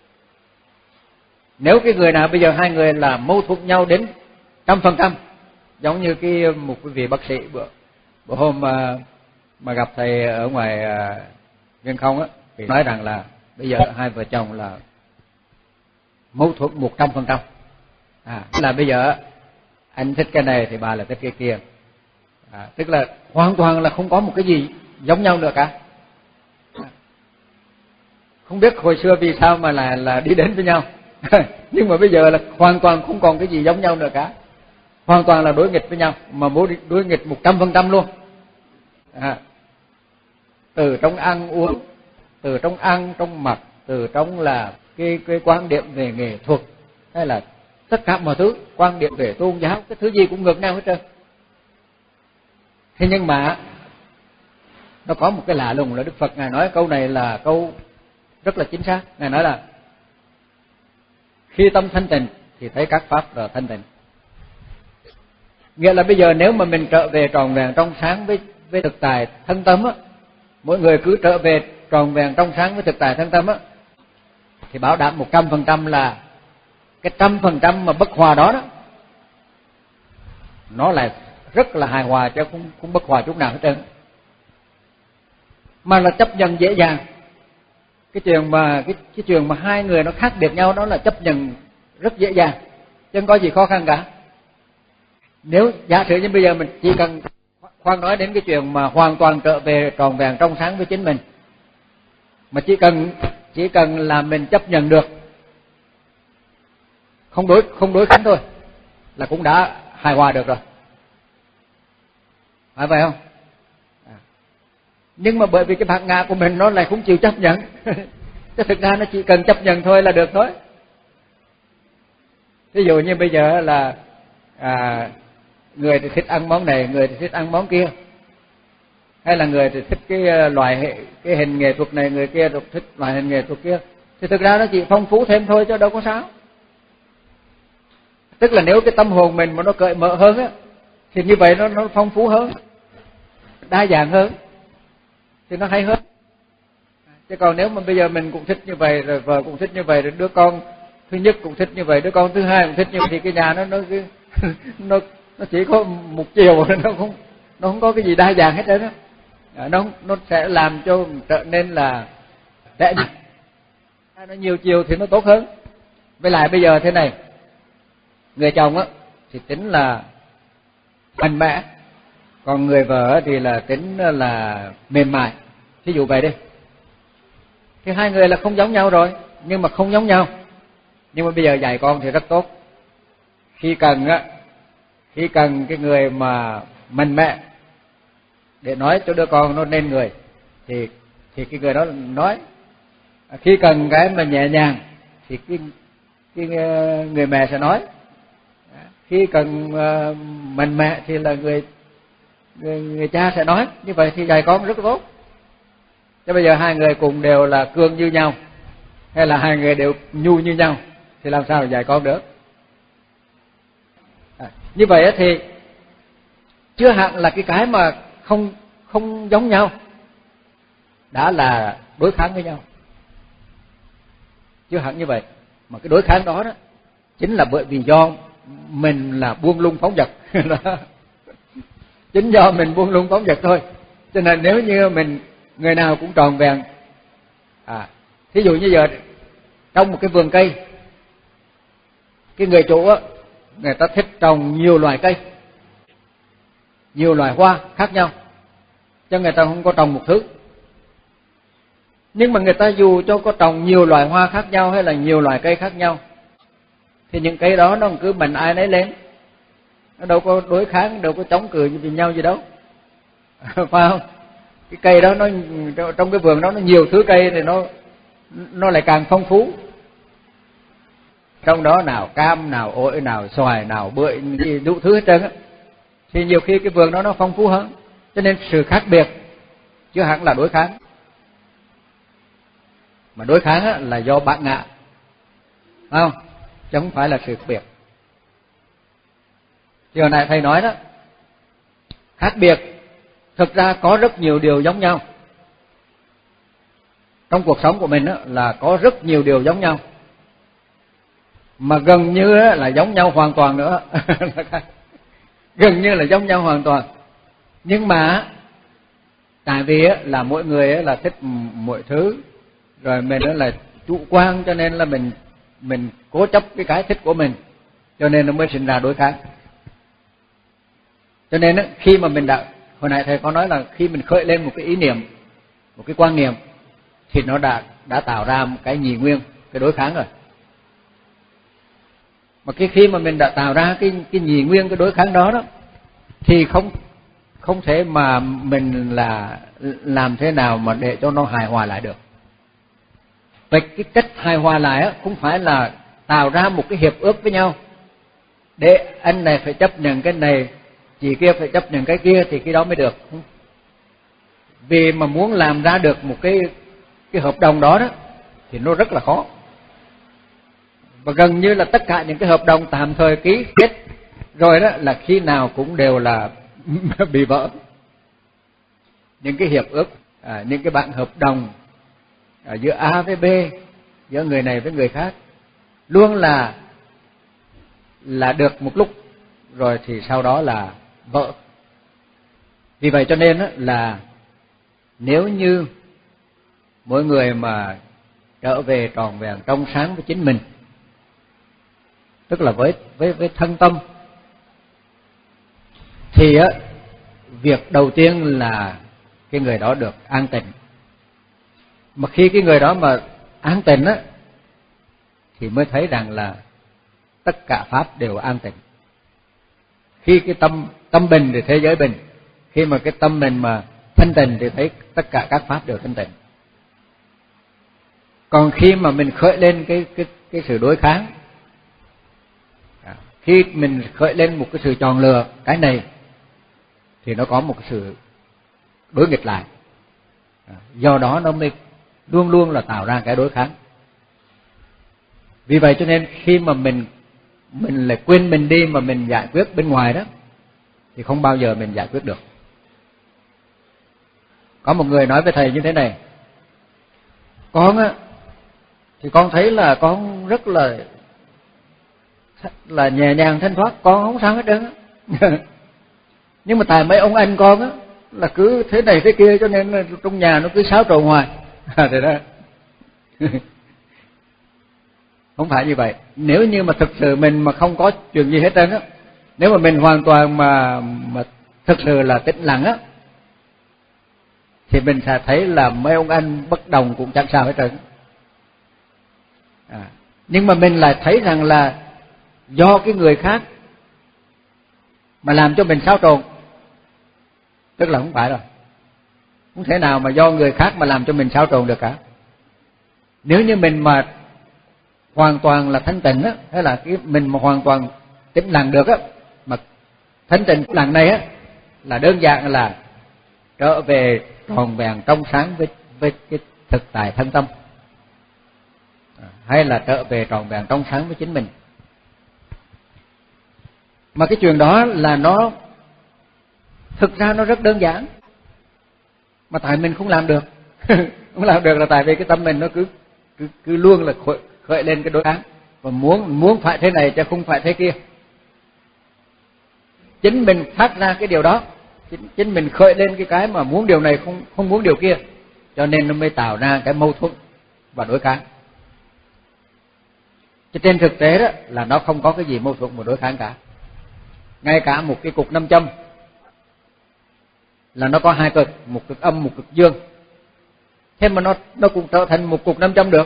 [SPEAKER 1] Nếu cái người nào bây giờ hai người là mâu thuẫn nhau đến trăm phần trăm, giống như cái một cái vị bác sĩ bữa, bữa hôm mà, mà gặp thầy ở ngoài Viên Không á, thì nói rằng là bây giờ hai vợ chồng là mâu thuẫn một trăm phần trăm. À, là bây giờ anh thích cái này thì bà là thích cái kia. À, tức là hoàn toàn là không có một cái gì giống nhau nữa cả. À, không biết hồi xưa vì sao mà là là đi đến với nhau. Nhưng mà bây giờ là hoàn toàn không còn cái gì giống nhau nữa cả. Hoàn toàn là đối nghịch với nhau, mà muốn đối nghịch một trăm phần trăm luôn. À, từ trong ăn uống, từ trong ăn, trong mặc, từ trong là cái cái quan điểm về nghệ thuật, hay là tất cả mọi thứ, quan điểm về tôn giáo, cái thứ gì cũng ngược nhau hết trơn. Thế nhưng mà nó có một cái lạ lùng là Đức Phật Ngài nói câu này là câu rất là chính xác. Ngài nói là khi tâm thanh tịnh thì thấy các pháp là thanh tịnh. Nghĩa là bây giờ nếu mà mình trở về tròn vẹn trong sáng với với thực tại thân tâm á, mỗi người cứ trở về tròn vẹn trong sáng với thực tại thân tâm á, thì bảo đảm một trăm phần trăm là cái trăm phần trăm mà bất hòa đó đó, nó là rất là hài hòa, chứ không không bất hòa chút nào hết trơn, mà là chấp nhận dễ dàng. Cái chuyện mà cái cái chuyện mà hai người nó khác biệt nhau đó là chấp nhận rất dễ dàng, chứ không có gì khó khăn cả. Nếu giả sử như bây giờ mình chỉ cần khoan nói đến cái chuyện mà hoàn toàn trở về tròn vẹn trong sáng với chính mình, mà chỉ cần chỉ cần là mình chấp nhận được, không đối không đối kháng thôi, là cũng đã hài hòa được rồi, phải vậy không? À. Nhưng mà bởi vì cái bản ngã của mình nó lại không chịu chấp nhận. Chứ thực ra nó chỉ cần chấp nhận thôi là được thôi. Ví dụ như bây giờ là à, người thì thích ăn món này, người thì thích ăn món kia, hay là người thì thích cái loại cái hình nghệ thuật này, người kia thích loại hình nghệ thuật kia, thì thực ra nó chỉ phong phú thêm thôi chứ đâu có sao. Tức là nếu cái tâm hồn mình mà nó cởi mở hơn á, thì như vậy nó nó phong phú hơn, đa dạng hơn, thì nó hay hơn. Chứ còn nếu mà bây giờ mình cũng thích như vậy, rồi vợ cũng thích như vậy, rồi đứa con thứ nhất cũng thích như vậy, đứa con thứ hai cũng thích như vậy, thì cái nhà nó nó nó nó chỉ có một chiều, nó không nó không có cái gì đa dạng hết trơn á. Nó nó sẽ làm cho trở nên là tệ nhất. Nó nhiều chiều thì nó tốt hơn. Với lại bây giờ thế này, người chồng á thì tính là mạnh mẽ, còn người vợ thì là tính là mềm mại, ví dụ vậy đi. Thì hai người là không giống nhau rồi, nhưng mà không giống nhau. Nhưng mà bây giờ dạy con thì rất tốt. Khi cần á, khi cần cái người mà mạnh mẽ để nói cho đứa con nó nên người, thì thì cái người đó nói. Khi cần cái mà nhẹ nhàng thì cái, cái người mẹ sẽ nói. Khi cần uh, mạnh mẽ thì là người, người người cha sẽ nói. Như vậy thì dạy con rất tốt. Chứ bây giờ hai người cùng đều là cương như nhau, hay là hai người đều nhu như nhau, thì làm sao dạy con được? À, như vậy thì chưa hẳn là cái cái mà không không giống nhau đã là đối kháng với nhau, chưa hẳn như vậy. Mà cái đối kháng đó đó chính là bởi vì do mình là buông lung phóng dật. Chính do mình buông lung phóng dật thôi. Cho nên nếu như mình người nào cũng tròn vẹn, à, thí dụ như giờ trong một cái vườn cây, cái người chủ á, người ta thích trồng nhiều loài cây, nhiều loài hoa khác nhau, cho người ta không có trồng một thứ. Nhưng mà người ta dù cho có trồng nhiều loài hoa khác nhau hay là nhiều loài cây khác nhau, thì những cây đó nó cứ mạnh ai nấy lên, nó đâu có đối kháng, đâu có chống cự với nhau gì đâu. Phải không? Cái cây đó nó trong cái vườn đó nó nhiều thứ cây thì nó nó lại càng phong phú. Trong đó nào cam, nào ổi, nào xoài, nào bưởi, gì đủ thứ hết trơn á. Thì nhiều khi cái vườn đó nó phong phú hơn. Cho nên sự khác biệt chứ hẳn là đối kháng. Mà đối kháng á, là do bản ngã, phải không? Chứ không phải là sự khác biệt. Thì hồi nãy thầy nói đó, khác biệt thực ra có rất nhiều điều giống nhau. Trong cuộc sống của mình á, là có rất nhiều điều giống nhau, mà gần như là giống nhau hoàn toàn nữa. Gần như là giống nhau hoàn toàn. Nhưng mà tại vì là mỗi người là thích mọi thứ, rồi mình là chủ quan, cho nên là mình mình cố chấp cái cái thích của mình, cho nên nó mới sinh ra đối kháng. Cho nên khi mà mình đã, hồi nãy thầy có nói là khi mình khởi lên một cái ý niệm, một cái quan niệm, thì nó đã đã tạo ra một cái nhị nguyên, cái đối kháng rồi. Mà cái khi mà mình đã tạo ra cái cái nhị nguyên, cái đối kháng đó đó, thì không không thể mà mình là làm thế nào mà để cho nó hài hòa lại được. Vậy cái cách hài hòa lại á, không phải là tạo ra một cái hiệp ước với nhau để anh này phải chấp nhận cái này, chị kia phải chấp nhận cái kia thì cái đó mới được. Vì mà muốn làm ra được một cái cái hợp đồng đó đó thì nó rất là khó. Và gần như là tất cả những cái hợp đồng tạm thời ký kết rồi đó là khi nào cũng đều là bị vỡ. Những cái hiệp ước, à, những cái bản hợp đồng à, giữa A với B, giữa người này với người khác, luôn là là được một lúc rồi thì sau đó là vỡ. Vì vậy cho nên là nếu như mỗi người mà trở về tròn vẹn trong sáng với chính mình, tức là với với với thân tâm, thì á việc đầu tiên là cái người đó được an tịnh. Mà khi cái người đó mà an tịnh á thì mới thấy rằng là tất cả pháp đều an tịnh. Khi cái tâm tâm bình thì thế giới bình, khi mà cái tâm mình mà thanh tịnh thì thấy tất cả các pháp đều thanh tịnh. Còn khi mà mình khởi lên cái cái cái sự đối kháng, khi mình khởi lên một cái sự chọn lựa cái này thì nó có một cái sự đối nghịch lại. Do đó nó mới luôn luôn là tạo ra cái đối kháng. Vì vậy cho nên khi mà mình mình lại quên mình đi mà mình giải quyết bên ngoài đó thì không bao giờ mình giải quyết được. Có một người nói với thầy như thế này: con á thì con thấy là con rất là là nhẹ nhàng thanh thoát, con không sao hết trơn á. Nhưng mà tại mấy ông anh con á là cứ thế này thế kia, cho nên là trong nhà nó cứ xáo trộn hoài. Thế đó. Không phải như vậy. Nếu như mà thực sự mình mà không có chuyện gì hết trơn á, nếu mà mình hoàn toàn mà mà thực sự là tĩnh lặng á, thì mình sẽ thấy là mấy ông anh bất đồng cũng chẳng sao hết trơn. À, nhưng mà mình lại thấy rằng là do cái người khác mà làm cho mình xáo trộn, tức là không phải rồi. Không thể nào mà do người khác mà làm cho mình xáo trộn được cả. Nếu như mình mà hoàn toàn là thanh tịnh á, hay là cái mình mà hoàn toàn tĩnh lặng được á, mà thanh tịnh lặng này á là đơn giản là trở về tròn vẹn trong sáng với với cái thực tại thân tâm, hay là trở về tròn vẹn trong sáng với chính mình. Mà cái chuyện đó là nó thực ra nó rất đơn giản, mà tại mình không làm được. Không làm được là tại vì cái tâm mình nó cứ cứ, cứ luôn là khởi, khởi lên cái đối kháng và muốn muốn phải thế này chứ không phải thế kia. Chính mình phát ra cái điều đó, chính, chính mình khởi lên cái cái mà muốn điều này không không muốn điều kia, cho nên nó mới tạo ra cái mâu thuẫn và đối kháng. Chứ trên thực tế đó là nó không có cái gì mâu thuẫn và đối kháng cả. Ngay cả một cái cục nam châm là nó có hai cực, một cực âm một cực dương. thế mà nó nó cũng trở thành một cục nam châm được.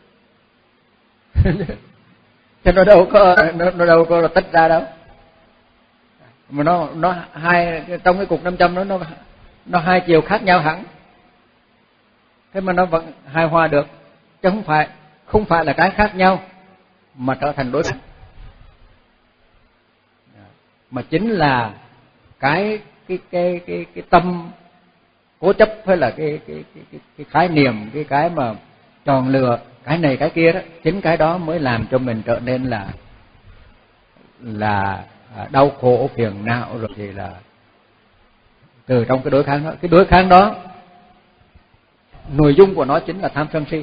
[SPEAKER 1] Thế nó đâu có nó, nó đâu có tách ra đâu, mà nó nó hai trong cái cục nam châm đó nó nó hai chiều khác nhau hẳn, thế mà nó vẫn hài hòa được, chứ không phải không phải là cái khác nhau mà trở thành đối kháng, mà chính là cái cái cái cái cái tâm cố chấp hay là cái cái cái cái, cái khái niệm, cái cái mà tròn lừa cái này cái kia đó, chính cái đó mới làm cho mình trở nên là là đau khổ phiền não, rồi thì là từ trong cái đối kháng đó. Cái đối kháng đó nội dung của nó chính là tham sân si,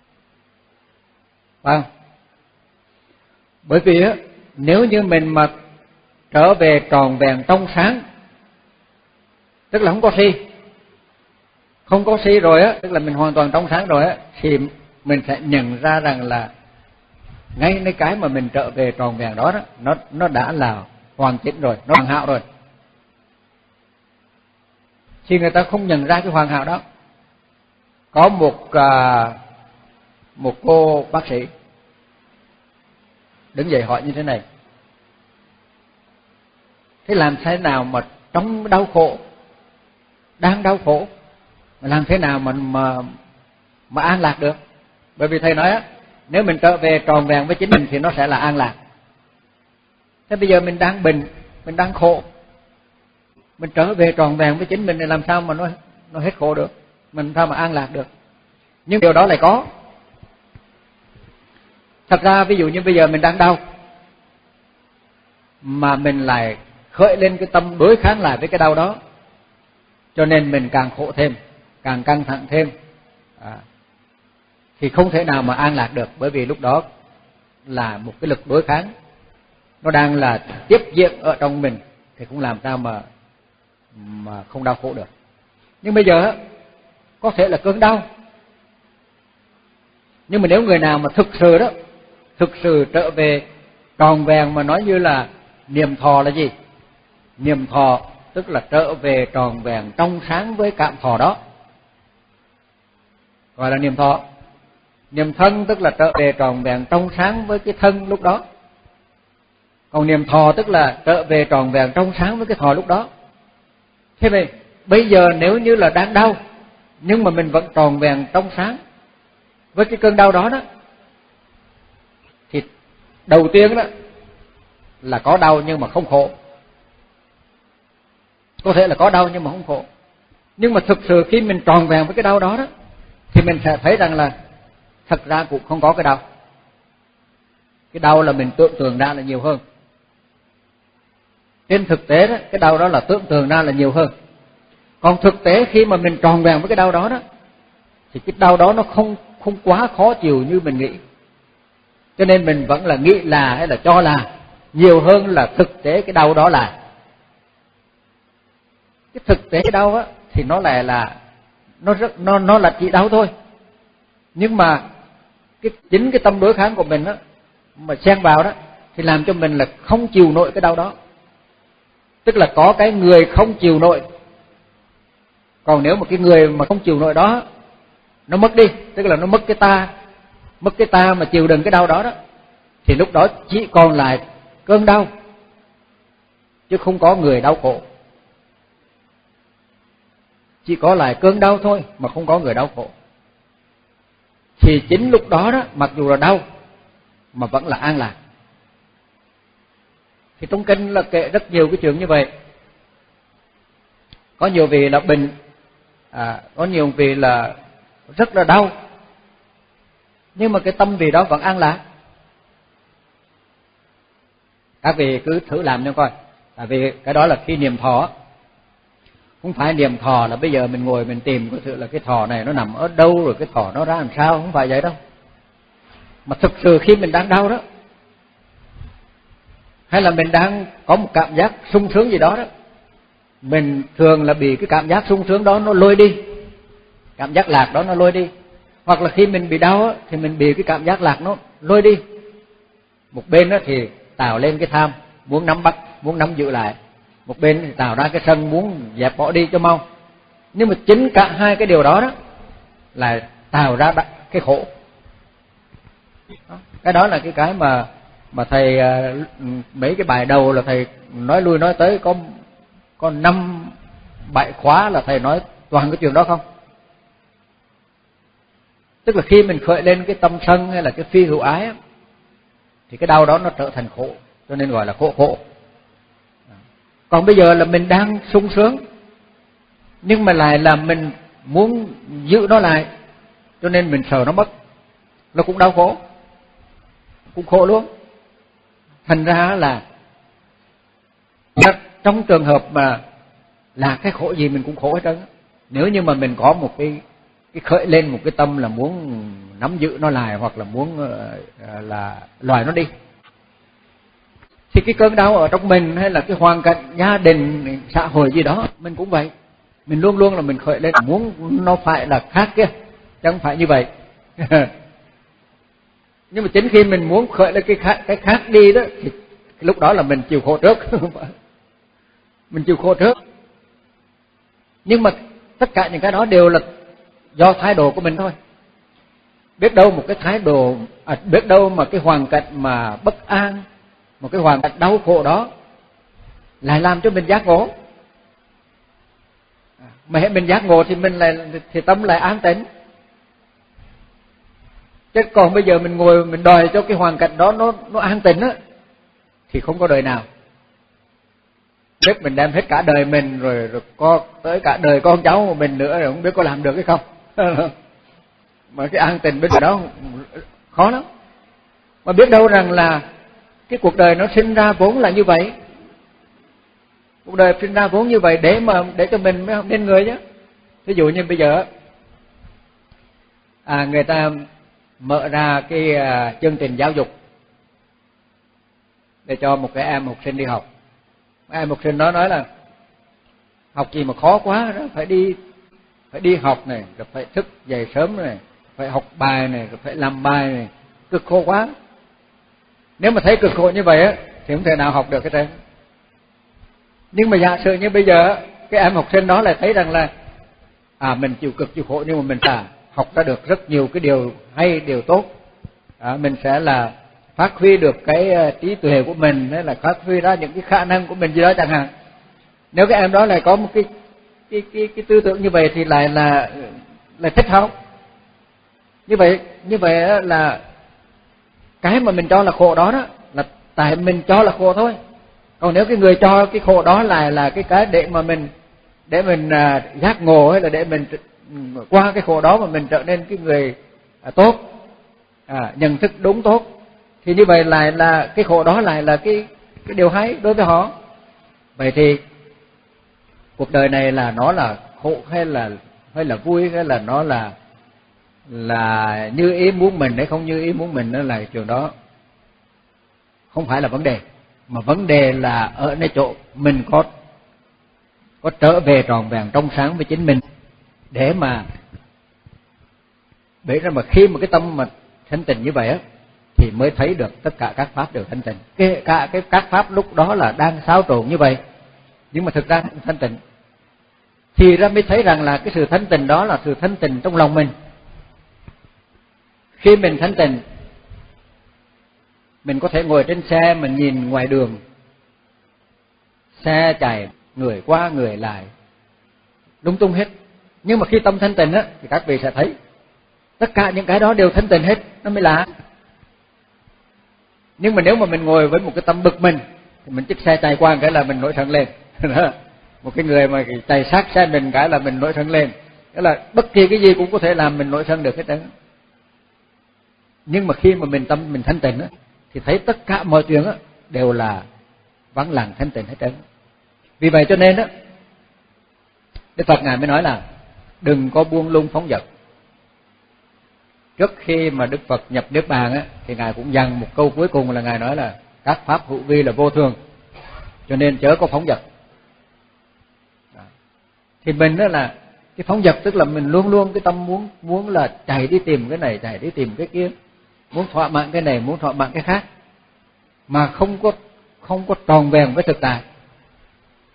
[SPEAKER 1] phải không? Bởi vì á, nếu như mình mà trở về tròn vẹn trong sáng, tức là không có si, không có si rồi á, tức là mình hoàn toàn trong sáng rồi á, thì mình sẽ nhận ra rằng là ngayในcái mà mình trở về tròn vẹn đó, đó nó nó đã là hoàn chỉnh rồi, nó hoàn hảo rồi. Thì người ta không nhận ra cái hoàn hảo đó. Có một à, một cô bác sĩ đứng dậy hỏi như thế này: thế làm thế nào mà trong đau khổ, đang đau khổ, mà làm thế nào mà mà mà an lạc được? Bởi vì thầy nói á, nếu mình trở về tròn vẹn với chính mình thì nó sẽ là an lạc. Thế bây giờ mình đang bệnh, mình đang khổ, mình trở về tròn vẹn với chính mình thì làm sao mà nó nó hết khổ được, mình sao mà an lạc được? Nhưng điều đó lại có. Thật ra ví dụ như bây giờ mình đang đau, mà mình lại khởi lên cái tâm đối kháng lại với cái đau đó, cho nên mình càng khổ thêm, càng căng thẳng thêm, à, thì không thể nào mà an lạc được. Bởi vì lúc đó là một cái lực đối kháng nó đang là tiếp diễn ở trong mình, thì cũng làm sao mà mà không đau khổ được. Nhưng bây giờ có thể là cơn đau, nhưng mà nếu người nào mà thực sự đó, thực sự trở về tròn vẹn, mà nói như là niệm thọ là gì? Niệm thọ tức là trở về tròn vẹn trong sáng với cảm thọ đó, gọi là niệm thọ. Niệm thân tức là trở về tròn vẹn trong sáng với cái thân lúc đó. Còn niệm thọ tức là trở về tròn vẹn trong sáng với cái thọ lúc đó. Thế vậy bây giờ nếu như là đang đau, nhưng mà mình vẫn tròn vẹn trong sáng với cái cơn đau đó đó, thì đầu tiên đó là có đau nhưng mà không khổ. Có thể là có đau nhưng mà không khổ. Nhưng mà thực sự khi mình tròn vẹn với cái đau đó đó, thì mình sẽ thấy rằng là thật ra cũng không có cái đau. Cái đau là mình tưởng tượng ra là nhiều hơn. Trên thực tế đó, cái đau đó là tưởng tượng ra là nhiều hơn. Còn thực tế khi mà mình tròn vẹn với cái đau đó đó, thì cái đau đó nó không không quá khó chịu như mình nghĩ. Cho nên mình vẫn là nghĩ là hay là cho là nhiều hơn là thực tế cái đau đó là. Cái thực tế cái đau á thì nó lại là nó rất nó nó là chỉ đau thôi. Nhưng mà cái chính cái tâm đối kháng của mình á mà xen vào đó thì làm cho mình là không chịu nổi cái đau đó. Tức là có cái người không chịu nổi. Còn nếu mà cái người mà không chịu nổi đó nó mất đi, tức là nó mất cái ta, mất cái ta mà chịu đựng cái đau đó đó, thì lúc đó chỉ còn lại cơn đau, chứ không có người đau khổ. Chỉ có lại cơn đau thôi mà không có người đau khổ. Thì chính lúc đó đó, mặc dù là đau mà vẫn là an lạc. Thì trong kinh là kể rất nhiều cái chuyện như vậy. Có nhiều vị là bệnh, à, có nhiều vị là rất là đau, nhưng mà cái tâm vị đó vẫn an lạc. Các vị cứ thử làm cho coi. Tại vì cái đó là khi niệm thọ. Không phải niệm thọ là bây giờ mình ngồi mình tìm cái sự là cái thọ này nó nằm ở đâu, rồi cái thọ nó ra làm sao, không phải vậy đâu. Mà thực sự khi mình đang đau đó, hay là mình đang có một cảm giác sung sướng gì đó đó, mình thường là bị cái cảm giác sung sướng đó nó lôi đi, cảm giác lạc đó nó lôi đi. Hoặc là khi mình bị đau á, thì mình bị cái cảm giác lạc nó lôi đi. Một bên đó thì tạo lên cái tham, muốn nắm bắt, muốn nắm giữ lại. Một bên thì tạo ra cái sân, muốn dẹp bỏ đi cho mau. Nhưng mà chính cả hai cái điều đó đó lại tạo ra cái khổ. Cái đó là cái cái mà mà thầy mấy cái bài đầu là thầy nói lui nói tới có có năm bảy khóa là thầy nói toàn cái chuyện đó không. Tức là khi mình khởi lên cái tâm sân hay là cái phi hữu ái á, thì cái đau đó nó trở thành khổ, cho nên gọi là khổ khổ. Còn bây giờ là mình đang sung sướng, nhưng mà lại là mình muốn giữ nó lại, cho nên mình sợ nó mất, nó cũng đau khổ, cũng khổ luôn. Thành ra là trong trường hợp mà là cái khổ gì mình cũng khổ hết trơn. Nếu như mà mình có một cái cái khởi lên một cái tâm là muốn nắm giữ nó lại, hoặc là muốn là loại nó đi, thì cái cơn đau ở trong mình hay là cái hoàn cảnh gia đình xã hội gì đó mình cũng vậy, mình luôn luôn là mình khởi lên muốn nó phải là khác kia, chứ không phải như vậy. Nhưng mà chính khi mình muốn khởi lên cái khác, cái khác đi đó, thì lúc đó là mình chịu khổ trước. Mình chịu khổ trước. Nhưng mà tất cả những cái đó đều là do thái độ của mình thôi. Biết đâu một cái thái độ, à, biết đâu mà cái hoàn cảnh mà bất an, một cái hoàn cảnh đau khổ đó lại làm cho mình giác ngộ. Mà hễ mình giác ngộ thì mình lại thì tâm lại an tĩnh. Chứ còn bây giờ mình ngồi mình đòi cho cái hoàn cảnh đó nó nó an tĩnh á, thì không có đời nào. Biết mình đem hết cả đời mình rồi, rồi có tới cả đời con cháu của mình nữa, rồi không biết có làm được hay không. Mà cái an tĩnh bên đó khó lắm. Mà biết đâu rằng là cái cuộc đời nó sinh ra vốn là như vậy. Cuộc đời sinh ra vốn như vậy để mà để cho mình mới nên người chứ. Ví dụ như bây giờ à, người ta mở ra cái uh, chương trình giáo dục để cho một cái em học sinh đi học. Em học sinh đó nói là học gì mà khó quá đó, phải đi phải đi học này, rồi phải thức dậy sớm này, phải học bài này, rồi phải làm bài này, cực khổ quá. Nếu mà thấy cực khổ như vậy á thì không thể nào học được cái trơn. Nhưng mà giả sử như bây giờ cái em học sinh đó lại thấy rằng là à mình chịu cực chịu khổ nhưng mà mình sẽ học ra được rất nhiều cái điều hay, điều tốt. À, mình sẽ là phát huy được cái trí tuệ của mình, hay là phát huy ra những cái khả năng của mình gì đó chẳng hạn. Nếu cái em đó lại có một cái cái cái, cái tư tưởng như vậy thì lại là là thích học. Như vậy như vậy là cái mà mình cho là khổ đó đó là tại mình cho là khổ thôi. Còn nếu cái người cho cái khổ đó lại là cái cái để mà mình để mình uh, giác ngộ, hay là để mình uh, qua cái khổ đó mà mình trở nên cái người uh, tốt, à, nhận thức đúng tốt, thì như vậy lại là cái khổ đó lại là cái cái điều hay đối với họ. Vậy thì cuộc đời này là nó là khổ hay là hay là vui, hay là nó là là như ý muốn mình hay không như ý muốn mình, đó là chuyện đó không phải là vấn đề, mà vấn đề là ở nơi chỗ mình có có trở về tròn vẹn trong sáng với chính mình, để mà để ra mà khi mà cái tâm mà thanh tịnh như vậy á thì mới thấy được tất cả các pháp đều thanh tịnh. Kể cả cái các pháp lúc đó là đang xáo trộn như vậy, nhưng mà thực ra thanh tịnh, thì ra mới thấy rằng là cái sự thanh tịnh đó là sự thanh tịnh trong lòng mình. Khi mình thanh tịnh, mình có thể ngồi trên xe mà nhìn ngoài đường, xe chạy người qua người lại lung tung hết. Nhưng mà khi tâm thanh tịnh á thì các vị sẽ thấy tất cả những cái đó đều thanh tịnh hết, nó mới lạ. Nhưng mà nếu mà mình ngồi với một cái tâm bực mình thì mình chiếc xe chạy qua cái là mình nổi sân lên. Một cái người mà chạy sát xe mình cái là mình nổi sân lên. Tức là bất kỳ cái gì cũng có thể làm mình nổi sân được hết trơn. Nhưng mà khi mà mình tâm mình thanh tịnh á thì thấy tất cả mọi chuyện á đều là vắng lặng thanh tịnh hết trơn. Vì vậy cho nên á Đức Phật ngài mới nói là đừng có buông lung phóng dật. Trước khi mà Đức Phật nhập niết bàn á thì ngài cũng dặn một câu cuối cùng là ngài nói là các pháp hữu vi là vô thường, cho nên chớ có phóng dật. Thì mình đó là cái phóng dật tức là mình luôn luôn cái tâm muốn muốn là chạy đi tìm cái này, chạy đi tìm cái kia, muốn thỏa mãn cái này, muốn thỏa mãn cái khác, mà không có không có tròn vẹn với thực tại.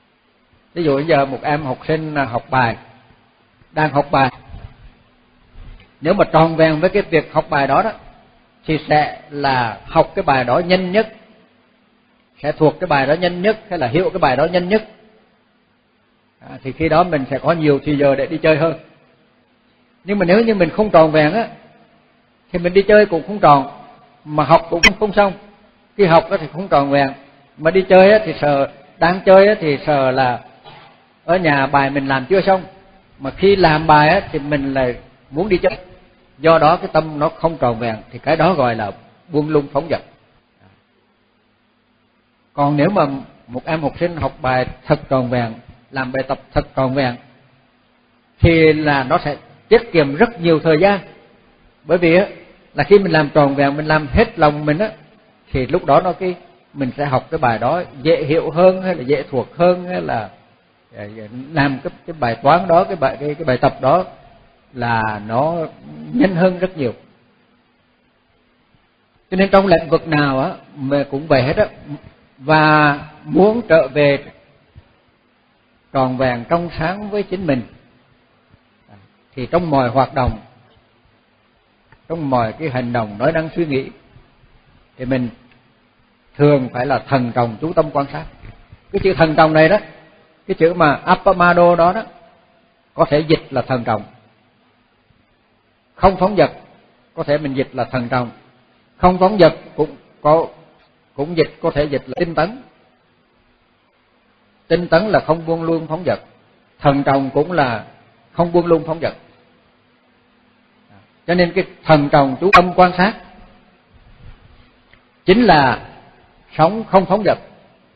[SPEAKER 1] Ví dụ bây giờ một em học sinh học bài, đang học bài, nếu mà tròn vẹn với cái việc học bài đó đó thì sẽ là học cái bài đó nhanh nhất, sẽ thuộc cái bài đó nhanh nhất, hay là hiểu cái bài đó nhanh nhất. À, thì khi đó mình sẽ có nhiều thời giờ để đi chơi hơn. Nhưng mà nếu như mình không tròn vẹn á thì mình đi chơi cũng không tròn, mà học cũng không xong. Khi học đó thì không tròn vẹn, mà đi chơi á thì sợ, đang chơi á thì sợ là ở nhà bài mình làm chưa xong, mà khi làm bài á thì mình lại muốn đi chơi. Do đó cái tâm nó không tròn vẹn, thì cái đó gọi là buông lung phóng dật. Còn nếu mà một em học sinh học bài thật tròn vẹn, làm bài tập thật tròn vẹn, thì là nó sẽ tiết kiệm rất nhiều thời gian. Bởi vì á, là khi mình làm tròn vẹn, mình làm hết lòng mình á, thì lúc đó nó cái mình sẽ học cái bài đó dễ hiểu hơn, hay là dễ thuộc hơn, hay là làm cái cái bài toán đó, cái bài cái, cái bài tập đó là nó nhanh hơn rất nhiều. Cho nên trong lĩnh vực nào á mà cũng vậy hết á, và muốn trở về tròn vẹn trong sáng với chính mình thì trong mọi hoạt động, trong mọi cái hành động nói năng suy nghĩ thì mình thường phải là thần trọng chú tâm quan sát. Cái chữ thần trọng này đó, cái chữ mà appamado đó đó, có thể dịch là thần trọng. Không phóng dật có thể mình dịch là thần trọng. Không phóng dật cũng có cũng dịch có thể dịch là tinh tấn. Tinh tấn là không buông luôn phóng dật. Thần trọng cũng là không buông luôn phóng dật. Cho nên cái thần trọng chú tâm quan sát chính là sống không phóng dật.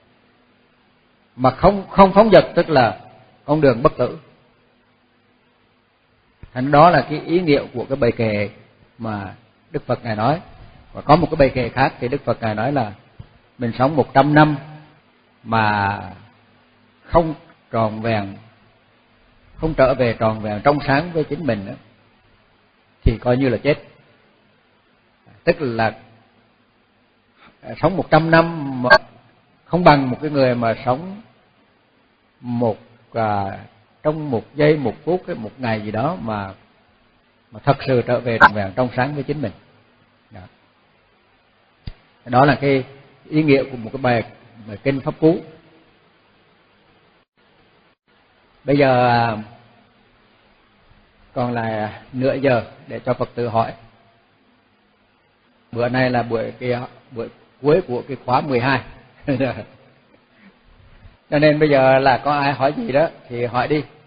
[SPEAKER 1] Mà không không phóng dật tức là con đường bất tử. Thành đó là cái ý nghĩa của cái bài kệ mà Đức Phật Ngài nói. Và có một cái bài kệ khác thì Đức Phật Ngài nói là mình sống một trăm năm mà không tròn vẹn, không trở về tròn vẹn trong sáng với chính mình nữa, thì coi như là chết. Tức là sống một trăm năm mà không bằng một cái người mà sống một à, trong một giây, một phút, một ngày gì đó mà mà thật sự trở về trọn vẹn trong sáng với chính mình. Đó, đó là cái ý nghĩa của một cái bài, bài kinh Pháp Cú. Bây giờ còn là nửa giờ để cho Phật tử hỏi. Bữa nay là buổi kia buổi cuối của cái khóa mười hai. Cho nên bây giờ là có ai hỏi gì đó thì hỏi đi.